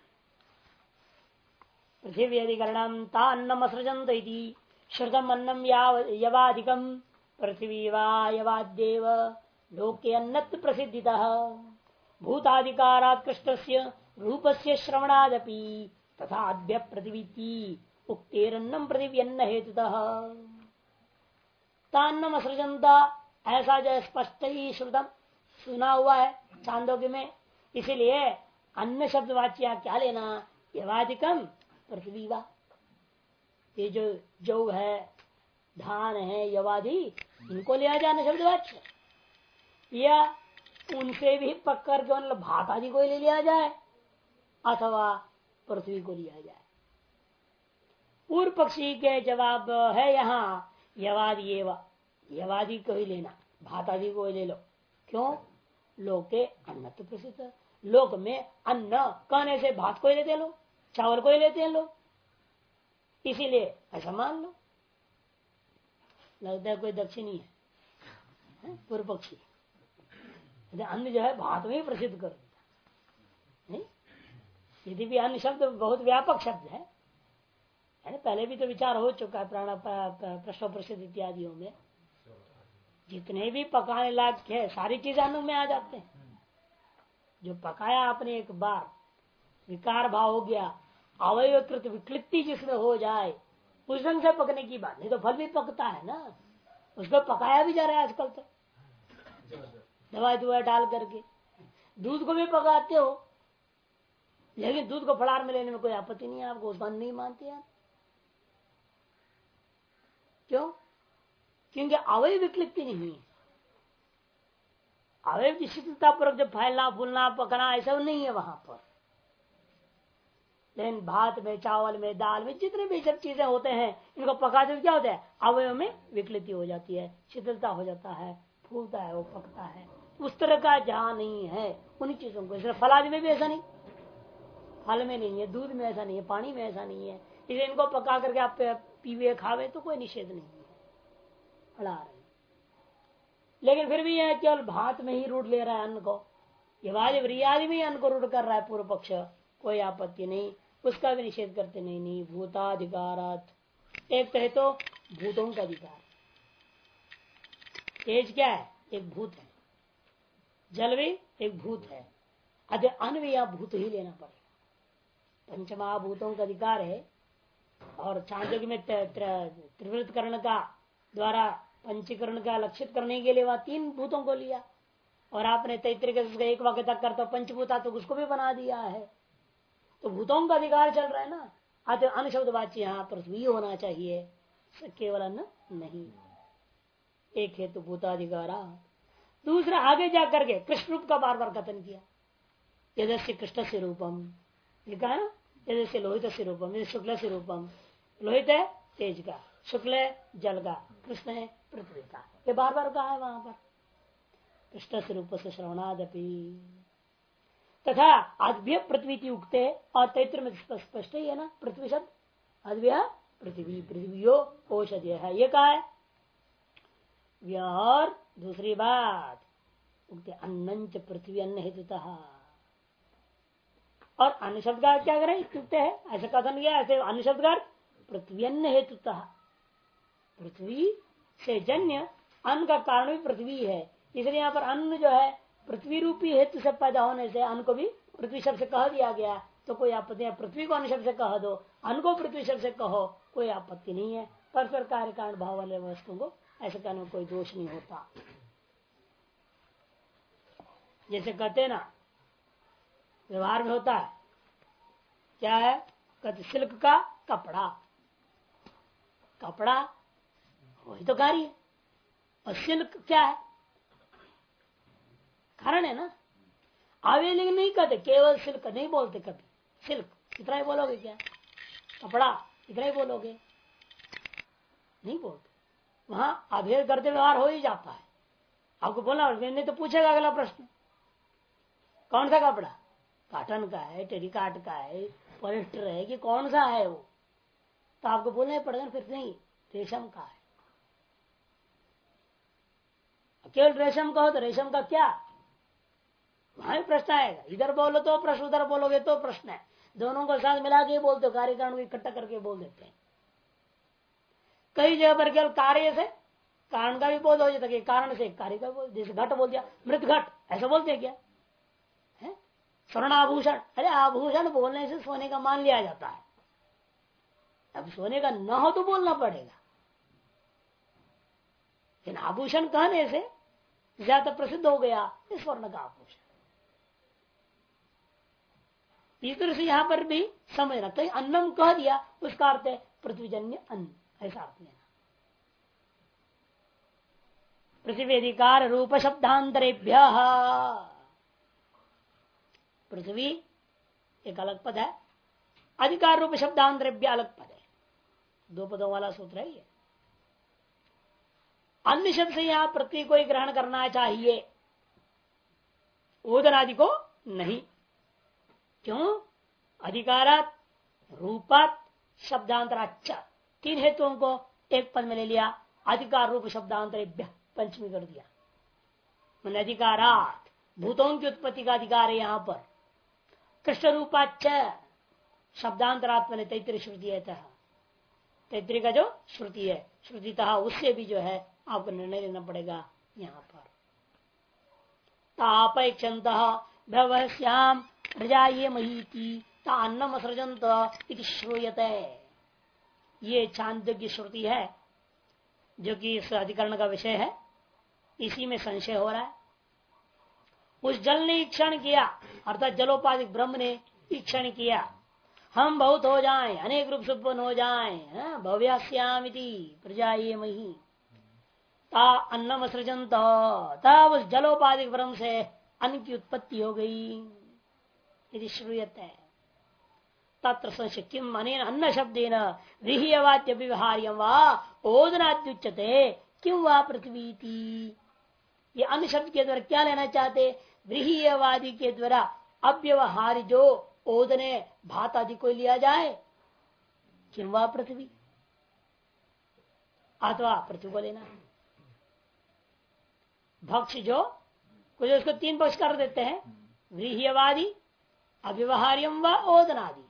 पृथ्वी अधिकरणम तान्नम असृजंत इति श्रुतम अन्नम यवाधिकम पृथ्वी वा यवाद्येव लोके अन्नत् प्रसिद्धितः भूताधिकारात् कृष्णस्य रूपस्य श्रवणादपि तथा अभ्य पृथ्वी उक्तेरन्नम पृथिव्यन्न हेतुतः तान्नम असृजंता ऐसा जो स्पष्ट ही श्रुतम सुना हुआ है छांदोग्य में, इसीलिए अन्य शब्द वाच्य क्या लेना, यवाधिकम पृथ्वी वा, ये जो जौ है धान है यवादि इनको लिया जाए अन्य शब्द वाच्य, या उनसे भी पकड़ के मतलब भात आदि को ले लिया जाए अथवा पृथ्वी को लिया जाए। पूर्व पक्षी के जवाब है यहाँ यवादि यवादि को ही लेना, भात आदि को ही ले लो। क्यों? लोके अन्न तो प्रसिद्ध, लोक में अन्न कहने से भात को ही लेते लो, चावल को ही लेते हैं लोग, इसीलिए ऐसा मान लो। लगता है कोई दक्षिणी है पूर्व पक्षी, अन्न जो है भात में ही प्रसिद्ध कर देता। यदि भी अन्य शब्द बहुत व्यापक शब्द है, पहले भी तो विचार हो चुका है प्राण प्रश्न प्रसिद्ध इत्यादियों में, जितने भी पकाने लायक है सारी चीज अन्न में आ जाते हैं। जो पकाया आपने एक बार विकार भाव हो गया, अवयवकृत विकृति जिसमें हो जाए उस ढंग से पकने की बात नहीं, तो फल भी पकता है ना, उसको पकाया भी जा रहा है आजकल तो दवाई दुआ डाल करके। दूध को भी पकाते हो, लेकिन दूध को फड़ार में लेने में कोई आपत्ति नहीं है आपको, उसका नहीं मानते आप। क्यों? क्योंकि अवयव विकृति नहीं है, अवयव की शिथिलता पूर्वक जब फैलना फूलना पकना ऐसा नहीं है वहां पर। लेकिन भात में चावल में दाल में जितने भी सब चीजें होते हैं इनको पकाते क्या होता है, अवयव में विकृति हो जाती है, शिथिलता हो जाता है, फूलता है, वो पकता है। उस तरह का जहां नहीं है उन्हीं चीजों को, इसलिए फलादि में भी ऐसा नहीं, फल में नहीं है, दूध में ऐसा नहीं है, पानी में ऐसा नहीं है, इसलिए इनको पका करके आप पीवे खावे तो कोई निषेध नहीं है, फला रहे। लेकिन फिर भी यह केवल भात में ही रूढ़ ले रहा है अन्न को, यवादि में ही अन्न को रूढ़ कर रहा है पूर्व पक्ष, कोई आपत्ति नहीं, उसका भी निषेध करते नहीं। भूताधिकारात, एक कहे तो भूतों का अधिकार, तेज क्या है, एक भूत है, जल भी एक भूत है, अतः अन्न भी या भूत ही लेना पड़ेगा। पंचमहाभूतों का अधिकार है, और चांदोग्य में त्रिवृतकरण का द्वारा पंचीकरण का लक्षित करने के लिए वह 3 भूतों को लिया, और आपने तैत्तिरीय एक वाक्य तक करता पंचभूता तो उसको भी बना दिया है, तो भूतों का अधिकार चल रहा है ना। अतः अन्य शब्द वाच्य यहाँ पृथ्वी होना चाहिए, केवल अन्न नहीं। एक हेतु भूताधिकारा, दूसरा आगे जाकर के कृष्ण रूप का बार बार कथन किया, यदस्य कृष्ण से रूपम, ये कहा ना, यदस्य लोहित से रूपम, यदि शुक्ल से रूपम, लोहित है तेज का, शुक्ल है जल का, कृष्ण है पृथ्वी का, ये बार बार कहा है वहां पर। कृष्ण से रूप से श्रवणादपि तथा अद्भ्य पृथ्वी उगते, और तैत्र में स्पष्ट ही है ना पृथ्वी शब्द, अद्भ्य पृथ्वी, पृथ्वियो औषधि है, ये कहा है। और दूसरी बात उगते अन्नंच पृथ्वी अन्न हेतुतः, और अन्य शब्द का क्या करें युक्त है, ऐसा कथन किया, ऐसे अन्य शब्द का पृथ्वी अन्न हेतुतः, पृथ्वी से जन्य अन्न का कारण भी पृथ्वी है, इसलिए यहाँ पर अन्न जो है पृथ्वी रूपी हेतु से पैदा होने से अन्न को भी पृथ्वी शब्द से कह दिया गया, तो कोई आपत्ति नहीं। पृथ्वी को अन्न शब्द से कह दो, अन्न को पृथ्वी शब्द से कहो, कोई आपत्ति नहीं है। परस्पर कार्य कारण भाव वाले वस्तुओं को ऐसे करने में कोई दोष नहीं होता। जैसे कहते ना व्यवहार में होता है, क्या है, कहते सिल्क का कपड़ा, कपड़ा वही तो कार्य है, और सिल्क क्या है, कारण है ना। आवे लेकिन नहीं कहते केवल सिल्क नहीं बोलते, कभी सिल्क इतना ही बोलोगे क्या, कपड़ा इतना ही बोलोगे, नहीं बोलते। वहां अभेद करते व्यवहार हो ही जाता है। आपको बोलना नहीं तो पूछेगा अगला प्रश्न, कौन सा कपड़ा, काटन का है, टेरिकाट का है, पॉलिस्टर है कि कौन सा है वो, तो आपको बोलना ही पड़ेगा फिर नहीं रेशम का है। केवल रेशम का हो तो रेशम का क्या, वहां भी प्रश्न आएगा। इधर बोलो तो प्रश्न, उधर बोलोगे तो प्रश्न है। दोनों को साथ मिला के बोलते हो, कार्य कारण को इकट्ठा करके बोल देते हैं। कई जगह पर केवल कार्य से कारण का भी बोध हो जाता है, कारण से कार्य का बोल, जैसे घट बोल दिया, मृत घट, ऐसा बोलते हैं क्या है? स्वर्णाभूषण, अरे आभूषण बोलने से सोने का मान लिया जाता है। अब सोने का न हो तो बोलना पड़ेगा, लेकिन आभूषण कहने से ज्यादा प्रसिद्ध हो गया स्वर्ण का आभूषण। इस तरह से यहां पर भी समझना, कहीं अन्नम कह दिया उसका अर्थ है पृथ्वीजन्य अन्न, ऐसा अर्थ लेना। पृथ्वी अधिकार रूप शब्दांतरेभ्य, पृथ्वी एक अलग पद है, अधिकार रूप शब्दांतरेभ्य अलग पद है, दो पदों वाला सूत्र है ये। अन्य शब्द से यहां पृथ्वी को ही ग्रहण करना चाहिए, ओदन आदि को नहीं। क्यों? अधिकारात, रूपात, शब्दांतराच, तीन हेतुओं को एक पद में ले लिया। अधिकार रूप शब्दांतरेभ्य पंचमी कर दिया। मैंने अधिकारात भूतों की उत्पत्ति का अधिकार है यहां पर। कृष्ण रूपाच शब्दांतरात मैंने तैतृ श्रुति है, तैतृ का जो श्रुति है, श्रुति उससे भी जो है आपको निर्णय लेना पड़ेगा यहां पर। तापैक्षंत भवश्याम प्रजाये महीति तान्नम सृजंत इति श्रूयते। ये छांदोग्य श्रुति है जो कि इस अधिकरण का विषय है, इसी में संशय हो रहा है। उस जल ने ईक्षण किया, अर्थात जलोपाधिक ब्रह्म ने ईक्षण किया, हम बहुत हो जाएं, अनेक रूप से उत्पन्न हो जाएं, भव्यास्यामिति प्रजाये मही ता अन्नम सृजंत, तब उस जलोपाधिक ब्रह्म से अन्न की उत्पत्ति हो गई। यदि श्रूयते तत्र संशय किम अनेन अन्न शब्देन व्रीह्यवाद्य व्यवहार्यम वा ओदनाद्युच्यते किम वा पृथ्वीति। ये अन्य शब्द के द्वारा क्या लेना चाहते? व्रीह्यवादी के द्वारा अव्यवहार्य जो ओदने भात आदि को लिया जाए, किम वा पृथ्वी, अथवा पृथ्वी को लेना है। भक्ष जो कुछ उसको तीन पक्ष कर देते हैं, व्रीह्यवादी, अव्यवहार्यम व ओदनादि।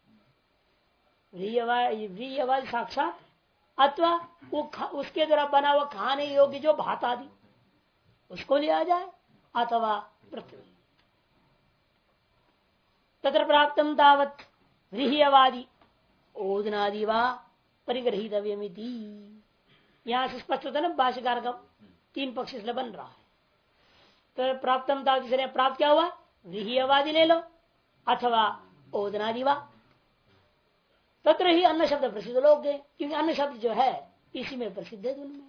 व्रीह्यवादी साक्षात, अथवा उसके द्वारा बना हुआ खाने योग्य जो भात आदि उसको लिया जाए, अथवा पृथ्वी। तत्र प्राप्तम तावत व्रीह्यवादी ओदनादि वा परिग्रहीतव्यमिति। यहां से स्पष्ट होता है ना, भाष्यकार का तीन पक्ष इसलिए बन रहा है। तो प्राप्तम तावत प्राप्त क्या हुआ? व्रीह्यवादी ले लो अथवा ओदनादि वा। तत्र ही अन्न शब्द प्रसिद्ध लोग है, क्योंकि अन्न शब्द जो है इसी में प्रसिद्ध है, उनमें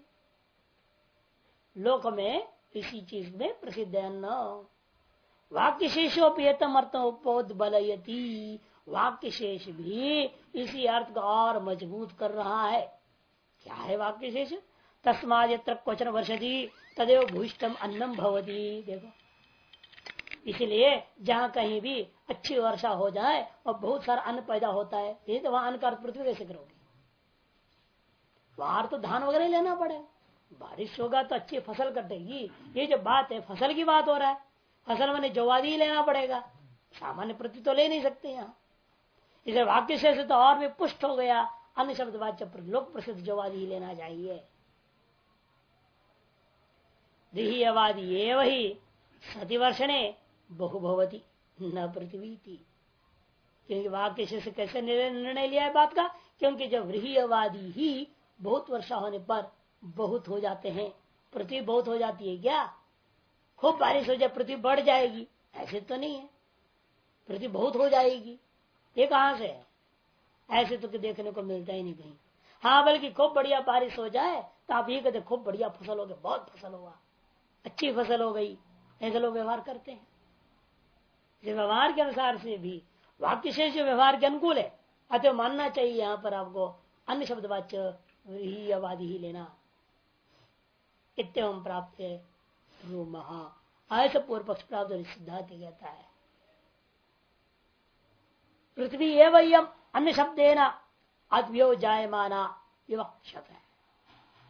लोक में इसी चीज में प्रसिद्ध है अन्न। वाक्य शेषोपेतम अर्थोपोद बलयती, वाक्य शेष भी इसी अर्थ को और मजबूत कर रहा है। क्या है वाक्य शेष? तस्माद यत्र क्वचन वर्षति तदेव भूष्टम अन्नम भवति। देखो, इसलिए जहाँ कहीं भी अच्छी वर्षा हो जाए और बहुत सारा अन्न पैदा होता है, ये तो वहां अन्न का पृथ्वी कैसे करोगे? वहां तो धान वगैरह लेना पड़े, बारिश होगा तो अच्छी फसल कटेगी। ये जो बात है फसल की बात हो रहा है, फसल मैंने जवादी ही लेना पड़ेगा, सामान्य पृथ्वी तो ले नहीं सकते यहाँ। इसे वाक्य से तो और भी पुष्ट हो गया, अन्य शब्द वाच्य लोक प्रसिद्ध जवादी ही लेना चाहिए। देहीयवादी ये वही सती वर्षणे बहुभवती न पृथ्वी थी। क्योंकि वाक्य से कैसे निर्णय लिया है बात का? क्योंकि जब व्रीह्यवादी ही बहुत वर्षा होने पर बहुत हो जाते हैं, पृथ्वी बहुत हो जाती है क्या? खूब बारिश हो जाए पृथ्वी बढ़ जाएगी? ऐसे तो नहीं है, पृथ्वी बहुत हो जाएगी। ये कहां से है? ऐसे तो देखने को मिलता ही नहीं कहीं। हाँ, बल्कि खूब बढ़िया बारिश हो जाए तो आप ये कहते खूब बढ़िया फसल हो गई, बहुत फसल हुआ, अच्छी फसल हो गई, ऐसे लोग व्यवहार करते हैं। व्यवहार के अनुसार से भी वाक्य शेष व्यवहार के अनुकूल है, अतः मानना चाहिए यहाँ पर आपको अन्य शब्द वाच्य व्रीह्यवादी ही लेना। इत्यम प्राप्त ऐसा पूर्व पक्ष प्राप्त सिद्धांत कहता है। पृथ्वी एवं अन्य शब्देन अद्व्यो जायमाना विवक्षित है।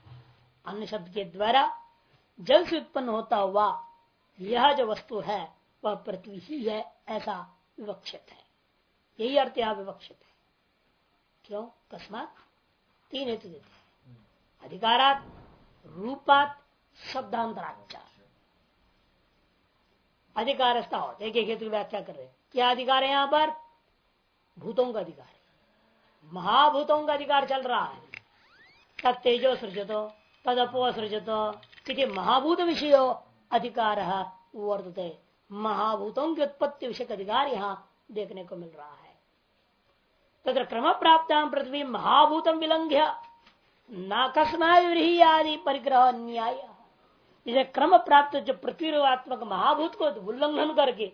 अन्य शब्द के द्वारा जल से उत्पन्न होता हुआ यह जो वस्तु है वह पृथ्वी ही है, ऐसा विवक्षित है। यही अर्थ यहां विवक्षित है। क्यों? कस्मात, तीन हेतु देते हैं। अधिकारात, रूपात, शब्दांतराचार। अधिकारस्था हो, एक एक हेतु की व्याख्या कर रहे हैं। क्या अधिकार है यहां पर? भूतों का अधिकार है, महाभूतों का अधिकार चल रहा है। तद तेजो सृजतो तद अपो सृजतो क्योंकि महाभूत विषयो अधिकार वर्तते। महाभूतों की उत्पत्ति विषय का अधिकार यहाँ देखने को मिल रहा है। तत्र क्रम प्राप्त पृथ्वी महाभूतम विलंघ्य नाकस्मादि आदि परिग्रह न्याय। इसे क्रम प्राप्त जो पृथ्वीत्मक महाभूत को उल्लंघन करके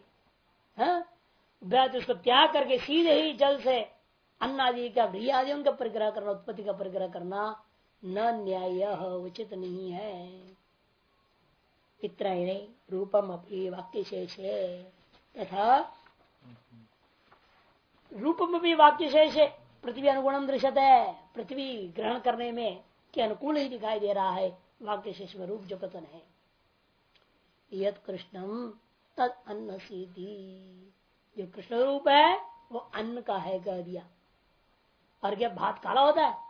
उसको त्याग करके सीधे ही जल से अन्न आदि का आदियों का परिग्रह करना, उत्पत्ति का परिग्रह करना न न्याय, उचित नहीं है। इतना ही नहीं, रूपम अपनी वाक्य शेष है तथा रूपम भी वाक्य शेष है। पृथ्वी अनुगुणम दृश्यत है, पृथ्वी ग्रहण करने में के अनुकूल ही दिखाई दे रहा है। वाक्य शेष में रूप जो कथन है, यद कृष्णम तद अन्न सीधी, जो कृष्ण रूप है वो अन्न का है कह दिया। और क्या भात काला होता है?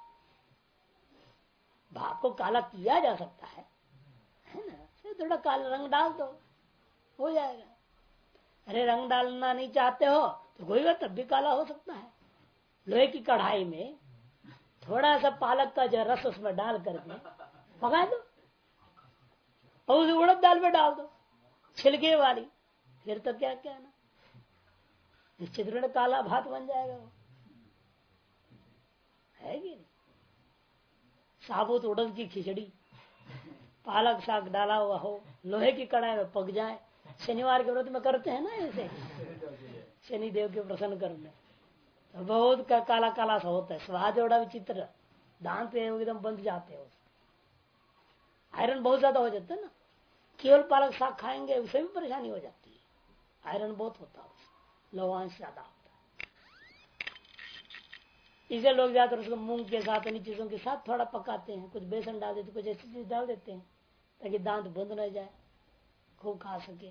भात को काला किया जा सकता है ना, थोड़ा काला रंग डाल दो हो जाएगा। अरे रंग डालना नहीं चाहते हो तो कोई बात, तब भी काला हो सकता है। लोहे की कढ़ाई में थोड़ा सा पालक का जो रस उसमें डाल करके पका दो और उसे उड़द दाल में डाल दो छिलके वाली, फिर तो क्या क्या ना निश्चित रूप में काला भात बन जाएगा वो, है कि नहीं? साबुत उड़द की खिचड़ी, पालक साग डाला हुआ हो, लोहे की कढ़ाई में पक जाए। शनिवार के व्रत में करते हैं ना ऐसे, शनि देव के प्रसन्न करने तो बहुत काला काला सा होता है, स्वाद बड़ा विचित्र, दांत एकदम बंद जाते हैं। आयरन बहुत ज्यादा हो जाता है ना, केवल पालक साग खाएंगे उसे भी परेशानी हो जाती है। आयरन बहुत होता है, लौहांश ज्यादा होता है। इसे लोग ज्यादातर उसको मूंग के साथ अन्य चीजों के साथ थोड़ा पकाते हैं, कुछ बेसन डाल देते, कुछ ऐसी चीज डाल देते हैं ताकि दांत बंद न जाए, खूब खा सके।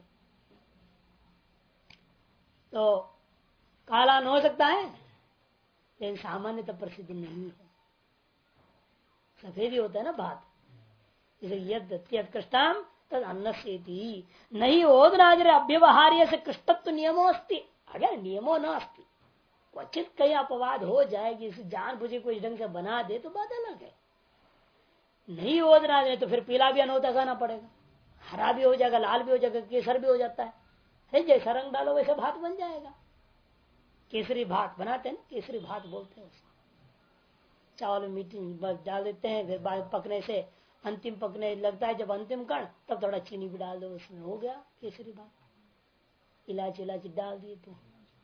तो काला न हो सकता है, लेकिन सामान्य तो प्रसिद्ध नहीं है, सफेद ही होता है ना भात। इसे यद कृष्णाम तद अन्न से नहीं ओदनाजर अव्यवहार्य से कृष्णत्व नियमो अस्ति। अगर नियमो न अस्ति, क्वचित कहीं अपवाद हो जाए कि इसे जान बुझे कोई ढंग से बना दे तो बात अलग है। नहीं ओदना दे तो फिर पीला भी अनहोता खाना पड़ेगा, हरा भी हो जाएगा, लाल भी हो जाएगा, केसर भी हो जाता है। जैसा रंग डालो वैसे भात बन जाएगा। केसरी भात बनाते हैं ना, केसरी भात बोलते हैं उसको। चावल में मीठी डाल देते हैं, फिर बाद पकने से अंतिम पकने लगता है जब अंतिम कण, तब थोड़ा चीनी भी डाल दो उसमें, हो गया केसरी भात। इलायची इलायची डाल दिए तो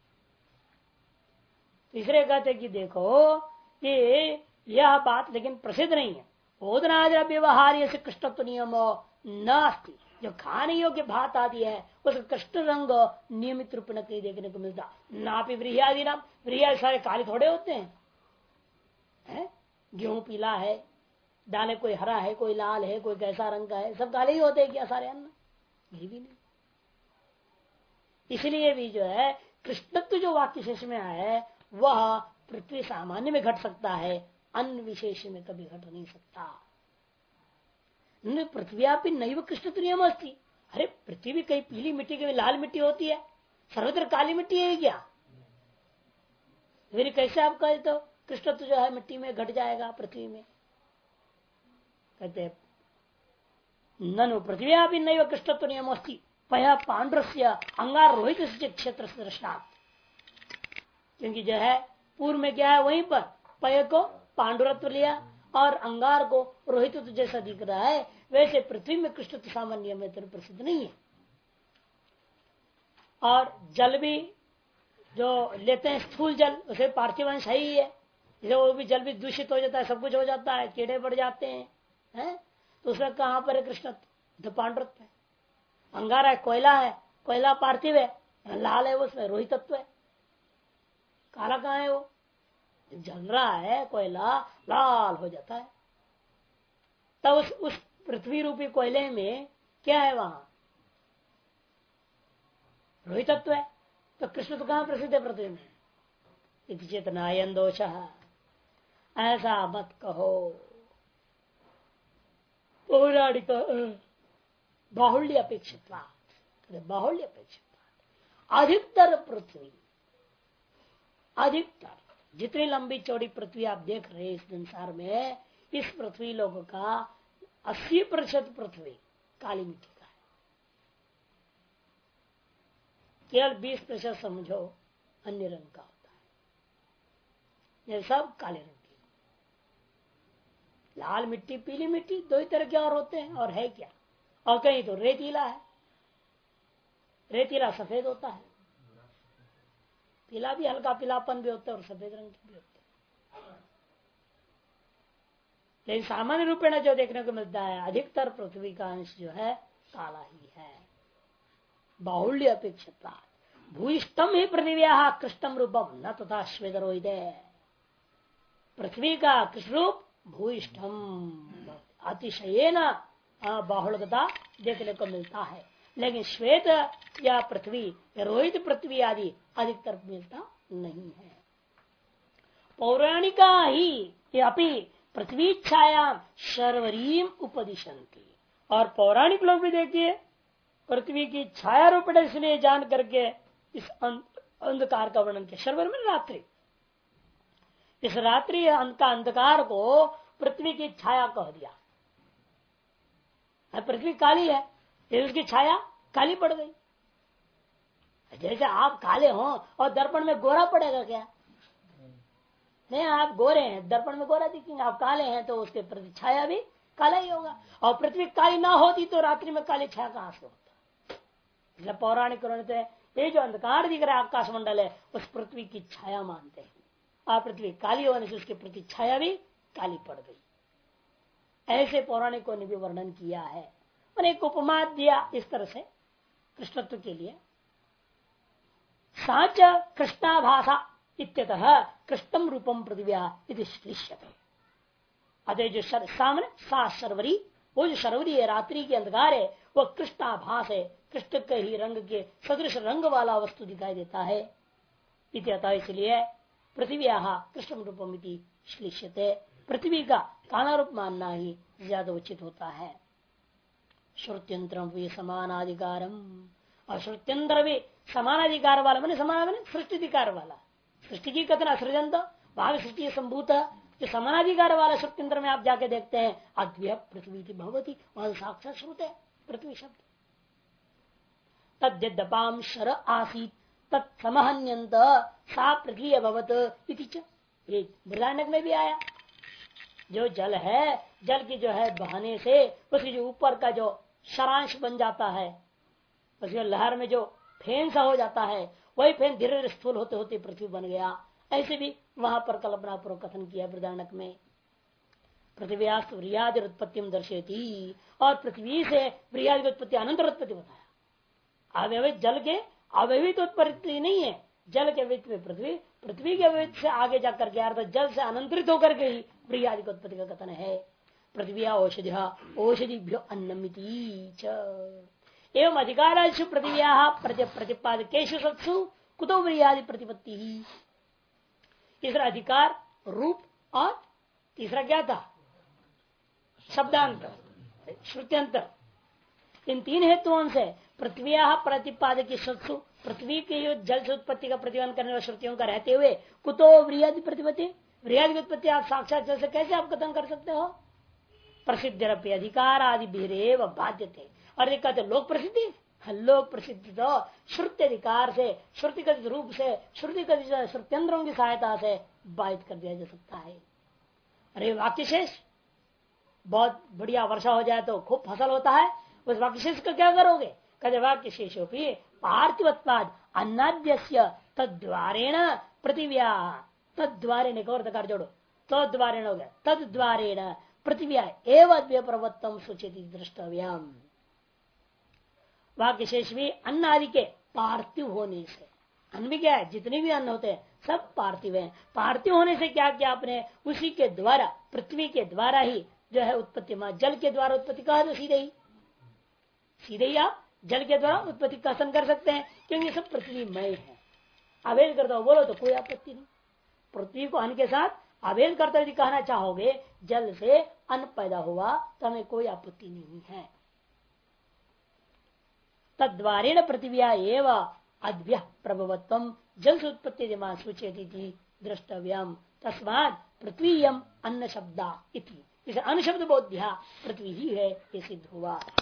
तीसरे कहते कि देखो ये यह बात लेकिन प्रसिद्ध नहीं है। ओदनादि व्यवहार्य से कृष्णत्व नियम नास्ति, जो खाने योग्य भात आदि है उसका कृष्ण रंग नियमित रूप में कहीं देखने को मिलता। नापी व्रीहियादि नाम, व्रीहिया सारे काले थोड़े होते हैं, गेहूं पीला है, दाने कोई हरा है, कोई लाल है, कोई कैसा रंग का है, सब काले ही होते हैं क्या सारे अन्न? ये भी नहीं। इसलिए भी जो है कृष्णत्व जो वाक्य शेष में है वह पृथ्वी सामान्य में घट सकता है, अन्य विशेष में कभी घट नहीं सकता। पृथ्वी नैव कृष्णत्व नियम अस्ति। अरे पृथ्वी भी कहीं पीली मिट्टी के लाल मिट्टी होती है, सर्वत्र काली मिट्टी है क्या? फिर कैसे आप कहे तो कृष्णत्व जो है मिट्टी में घट जाएगा पृथ्वी में? कहते ननु पृथ्वी नैव कृष्णत्व नियम अस्ति पया पांड्रस्य अंगार रोहित क्षेत्र से दृष्टांत। क्योंकि जो है पूर्व में क्या है, वहीं पर पय को पांडुरत्व लिया और अंगार को रोहित जैसा दिख रहा है, वैसे पृथ्वी में कृष्णत्व सामान्य में तो प्रसिद्ध नहीं है। और जल भी जो लेते हैं स्थूल जल, उसे पार्थिव अंश है ही है, वो भी जल भी दूषित हो जाता है, सब कुछ हो जाता है, कीड़े बढ़ जाते हैं, तो उसमें कहां पर है कृष्णत्व? तो पांडुरत्व है। अंगारा है, कोयला पार्थिव है, लाल है, उसमें रोहितत्व है। काला कहाँ है? वो जल रहा है कोयला, लाल हो जाता है। तब उस पृथ्वी रूपी कोयले में क्या है? वहां रोहितत्व है, तो कृष्ण तो कहां प्रसिद्ध है पृथ्वी में? इति चेतनायन दोष, ऐसा मत कहो। पौराणिक बाहुल्य अपेक्षित, बाहुल्य अपेक्षित, अधिकतर पृथ्वी, अधिकतर जितनी लंबी चौड़ी पृथ्वी आप देख रहे हैं इस संसार में, इस पृथ्वी लोक का 80% पृथ्वी काली मिट्टी का है। केवल 20% समझो अन्य रंग का होता है। ये सब काले रंग की, लाल मिट्टी, पीली मिट्टी, दो ही तरह के और होते हैं, और है क्या? और कहीं तो रेतीला है, रेतीला सफेद होता है, पीला भी हल्का पीलापन भी होता है और सफेद रंग की भी होती है। लेकिन सामान्य रूप में जो देखने को मिलता है, अधिकतर पृथ्वी का अंश जो है काला ही है। बाहुल्य अपेक्षित, भूइष्टम ही पृथ्व्या कृष्णम रूपम न तथा श्वेतरोहित, पृथ्वी का कृष्ण रूप भूइष्टम अतिशय न बाहुल्यता देखने को मिलता है, लेकिन श्वेत या पृथ्वी या रोहित पृथ्वी आदि अधिकतर मिलता नहीं है। पौराणिका ही अपि पृथ्वी छाया शर्वरीम उपदिशंति, और पौराणिक लोग भी देखिए पृथ्वी की छाया रूप इसलिए जान करके इस अंधकार का वर्णन किया। शर्वर में रात्रि, इस रात्रि का अंधकार को पृथ्वी की छाया कह दिया। पृथ्वी काली है, उसकी छाया काली पड़ गई। जैसे आप काले हो और दर्पण में गोरा पड़ेगा क्या? नहीं, आप गोरे हैं, दर्पण में गोरा दिखेंगे। आप काले हैं तो उसके प्रति छाया भी काला ही होगा। और पृथ्वी काली ना होती तो रात्रि में काली छाया कहां से होता? इसलिए पौराणिक ये जो अंधकार दिख रहा है आकाश मंडल है, उस पृथ्वी की छाया मानते हैं। और पृथ्वी काली होने से उसके प्रति छाया भी काली पड़ गई। ऐसे पौराणिकों ने भी वर्णन किया है। मैंने एक उपमा दिया इस तरह से कृष्णत्व के लिए, साच कृष्णाभाषा इत्यतः कृष्णम रूपम पृथ्व्या इति श्लिष्यते। अतः जो सामने सा शर्वरी, वो जो शर्वरी है, रात्रि के अंधकार है, वह कृष्णाभास है, कृष्ण के ही रंग के सदृश रंग वाला वस्तु दिखाई देता है। इत्यतः इसलिए पृथ्व्या कृष्ण रूपम इति श्लिष्यते, पृथ्वी का काला रूप मानना ही ज्यादा उचित होता है। श्रुत्यंतरम भी समानाधिकारम, और श्रुत्यंतर भी समानाधिकार वाला, मैंने समान मैंने सृष्टिधिकार वाला, सृष्टि की कथन असृजंत भाव सृष्टि संभूत, जो समानाधिकार वाला श्रुत्यंतर में आप जाके देखते हैं, अद्वय पृथ्वी की भगवती, वहां साक्षात श्रुत है पृथ्वी शब्द। तद्यपाम शर आसीत तत्समहन्यंत सा पृथ्वी अभवत इति बृहदारण्यक में भी आया। जो जल है, जल की जो है बहने से उसकी जो ऊपर का जो शरांश बन जाता है, उसके लहर में जो फेन सा हो जाता है, वही फेन धीरे धीरे स्थूल होते होते पृथ्वी बन गया। ऐसे भी वहां पर कल्पना पूर्वक कथन किया बृहदारण्यक में। पृथ्व्यास्त व्रियादि उत्पत्ति दर्शेती, और पृथ्वी से व्रियादि की उत्पत्ति अनंतर उत्पत्ति बताया। अव्यवहित जल के अव्यवहित उत्पत्ति नहीं है, जल के वित्त में पृथ्वी, पृथ्वी के वित्त से आगे जाकर के अर्थात जल से अनंतरित होकर के ही व्रियादि की उत्पत्ति का कथन है। पृथ्व्या औषधिया औषधिभ्यो अन्नमिति एवं अधिकारादिषु पृथ्व्या प्रतिपादकेषु सत्सु कुतो व्रियादि प्रतिपत्ति ही। तीसरा अधिकार, रूप, और तीसरा क्या था? शब्दांतर, श्रुत्यंतर। इन तीन हेतुओं से पृथ्व्या प्रतिपादक सत्सु, पृथ्वी के जल से उत्पत्ति का प्रतिबंध करने वाले श्रुतियों का रहते हुए कुतो व्रियादि प्रतिपत्ति, व्रियादि की उत्पत्ति आप साक्षात जल से कैसे आप कथन कर सकते हो? प्रसिद्ध अधिकार आदि भी बाध्य थे, और ये कहते लोक प्रसिद्धि, लोक प्रसिद्धि तो श्रुति अधिकार से, श्रुतिगत रूप से, श्रुतिगत श्रुत्यंतरों की सहायता से बाधित कर दिया जा सकता है। अरे वाक्य शेष, बहुत बढ़िया वर्षा हो जाए तो खूब फसल होता है, उस वाक्य शेष का क्या करोगे? कहते वाक्य शेषोपि पार्थिवत्वाद अन्नाद्यस्य तद्वारेण पृथिव्या, तद्वारेण एक और दकार जोड़ो, तद्वारेण हो गया, तद्वारेण पृथिव्या एवं पर्वतम सुचिति दृष्टव्यम। वाक्य शेष भी अन्न आदि के पार्थिव होने से, अन्न भी क्या है, जितने भी अन्न होते हैं सब पार्थिव हैं। पार्थिव होने से क्या किया आपने? उसी के द्वारा, पृथ्वी के द्वारा ही जो है उत्पत्ति, जल के द्वारा उत्पत्ति कहा तो सीधे ही आप जल के द्वारा उत्पत्ति कथन कर सकते हैं, क्योंकि सब पृथ्वीमय है। अवेद करता हो बोलो तो कोई आपत्ति नहीं। पृथ्वी को अन्न के साथ अवेद करता यदि कहना चाहोगे जल से अन्न पैदा हुआ तो हमें कोई आपत्ति नहीं है। तद्वारेण पृथ्व्या एवं अद्भ्य प्रभवत्वम जल से उत्पत्ति सूचयति द्रष्टव्यम तस्मात् पृथ्वीयम अन्न शब्दा इति। इसे अन्न शब्द बोध्या पृथ्वी ही है, ये सिद्ध हुआ।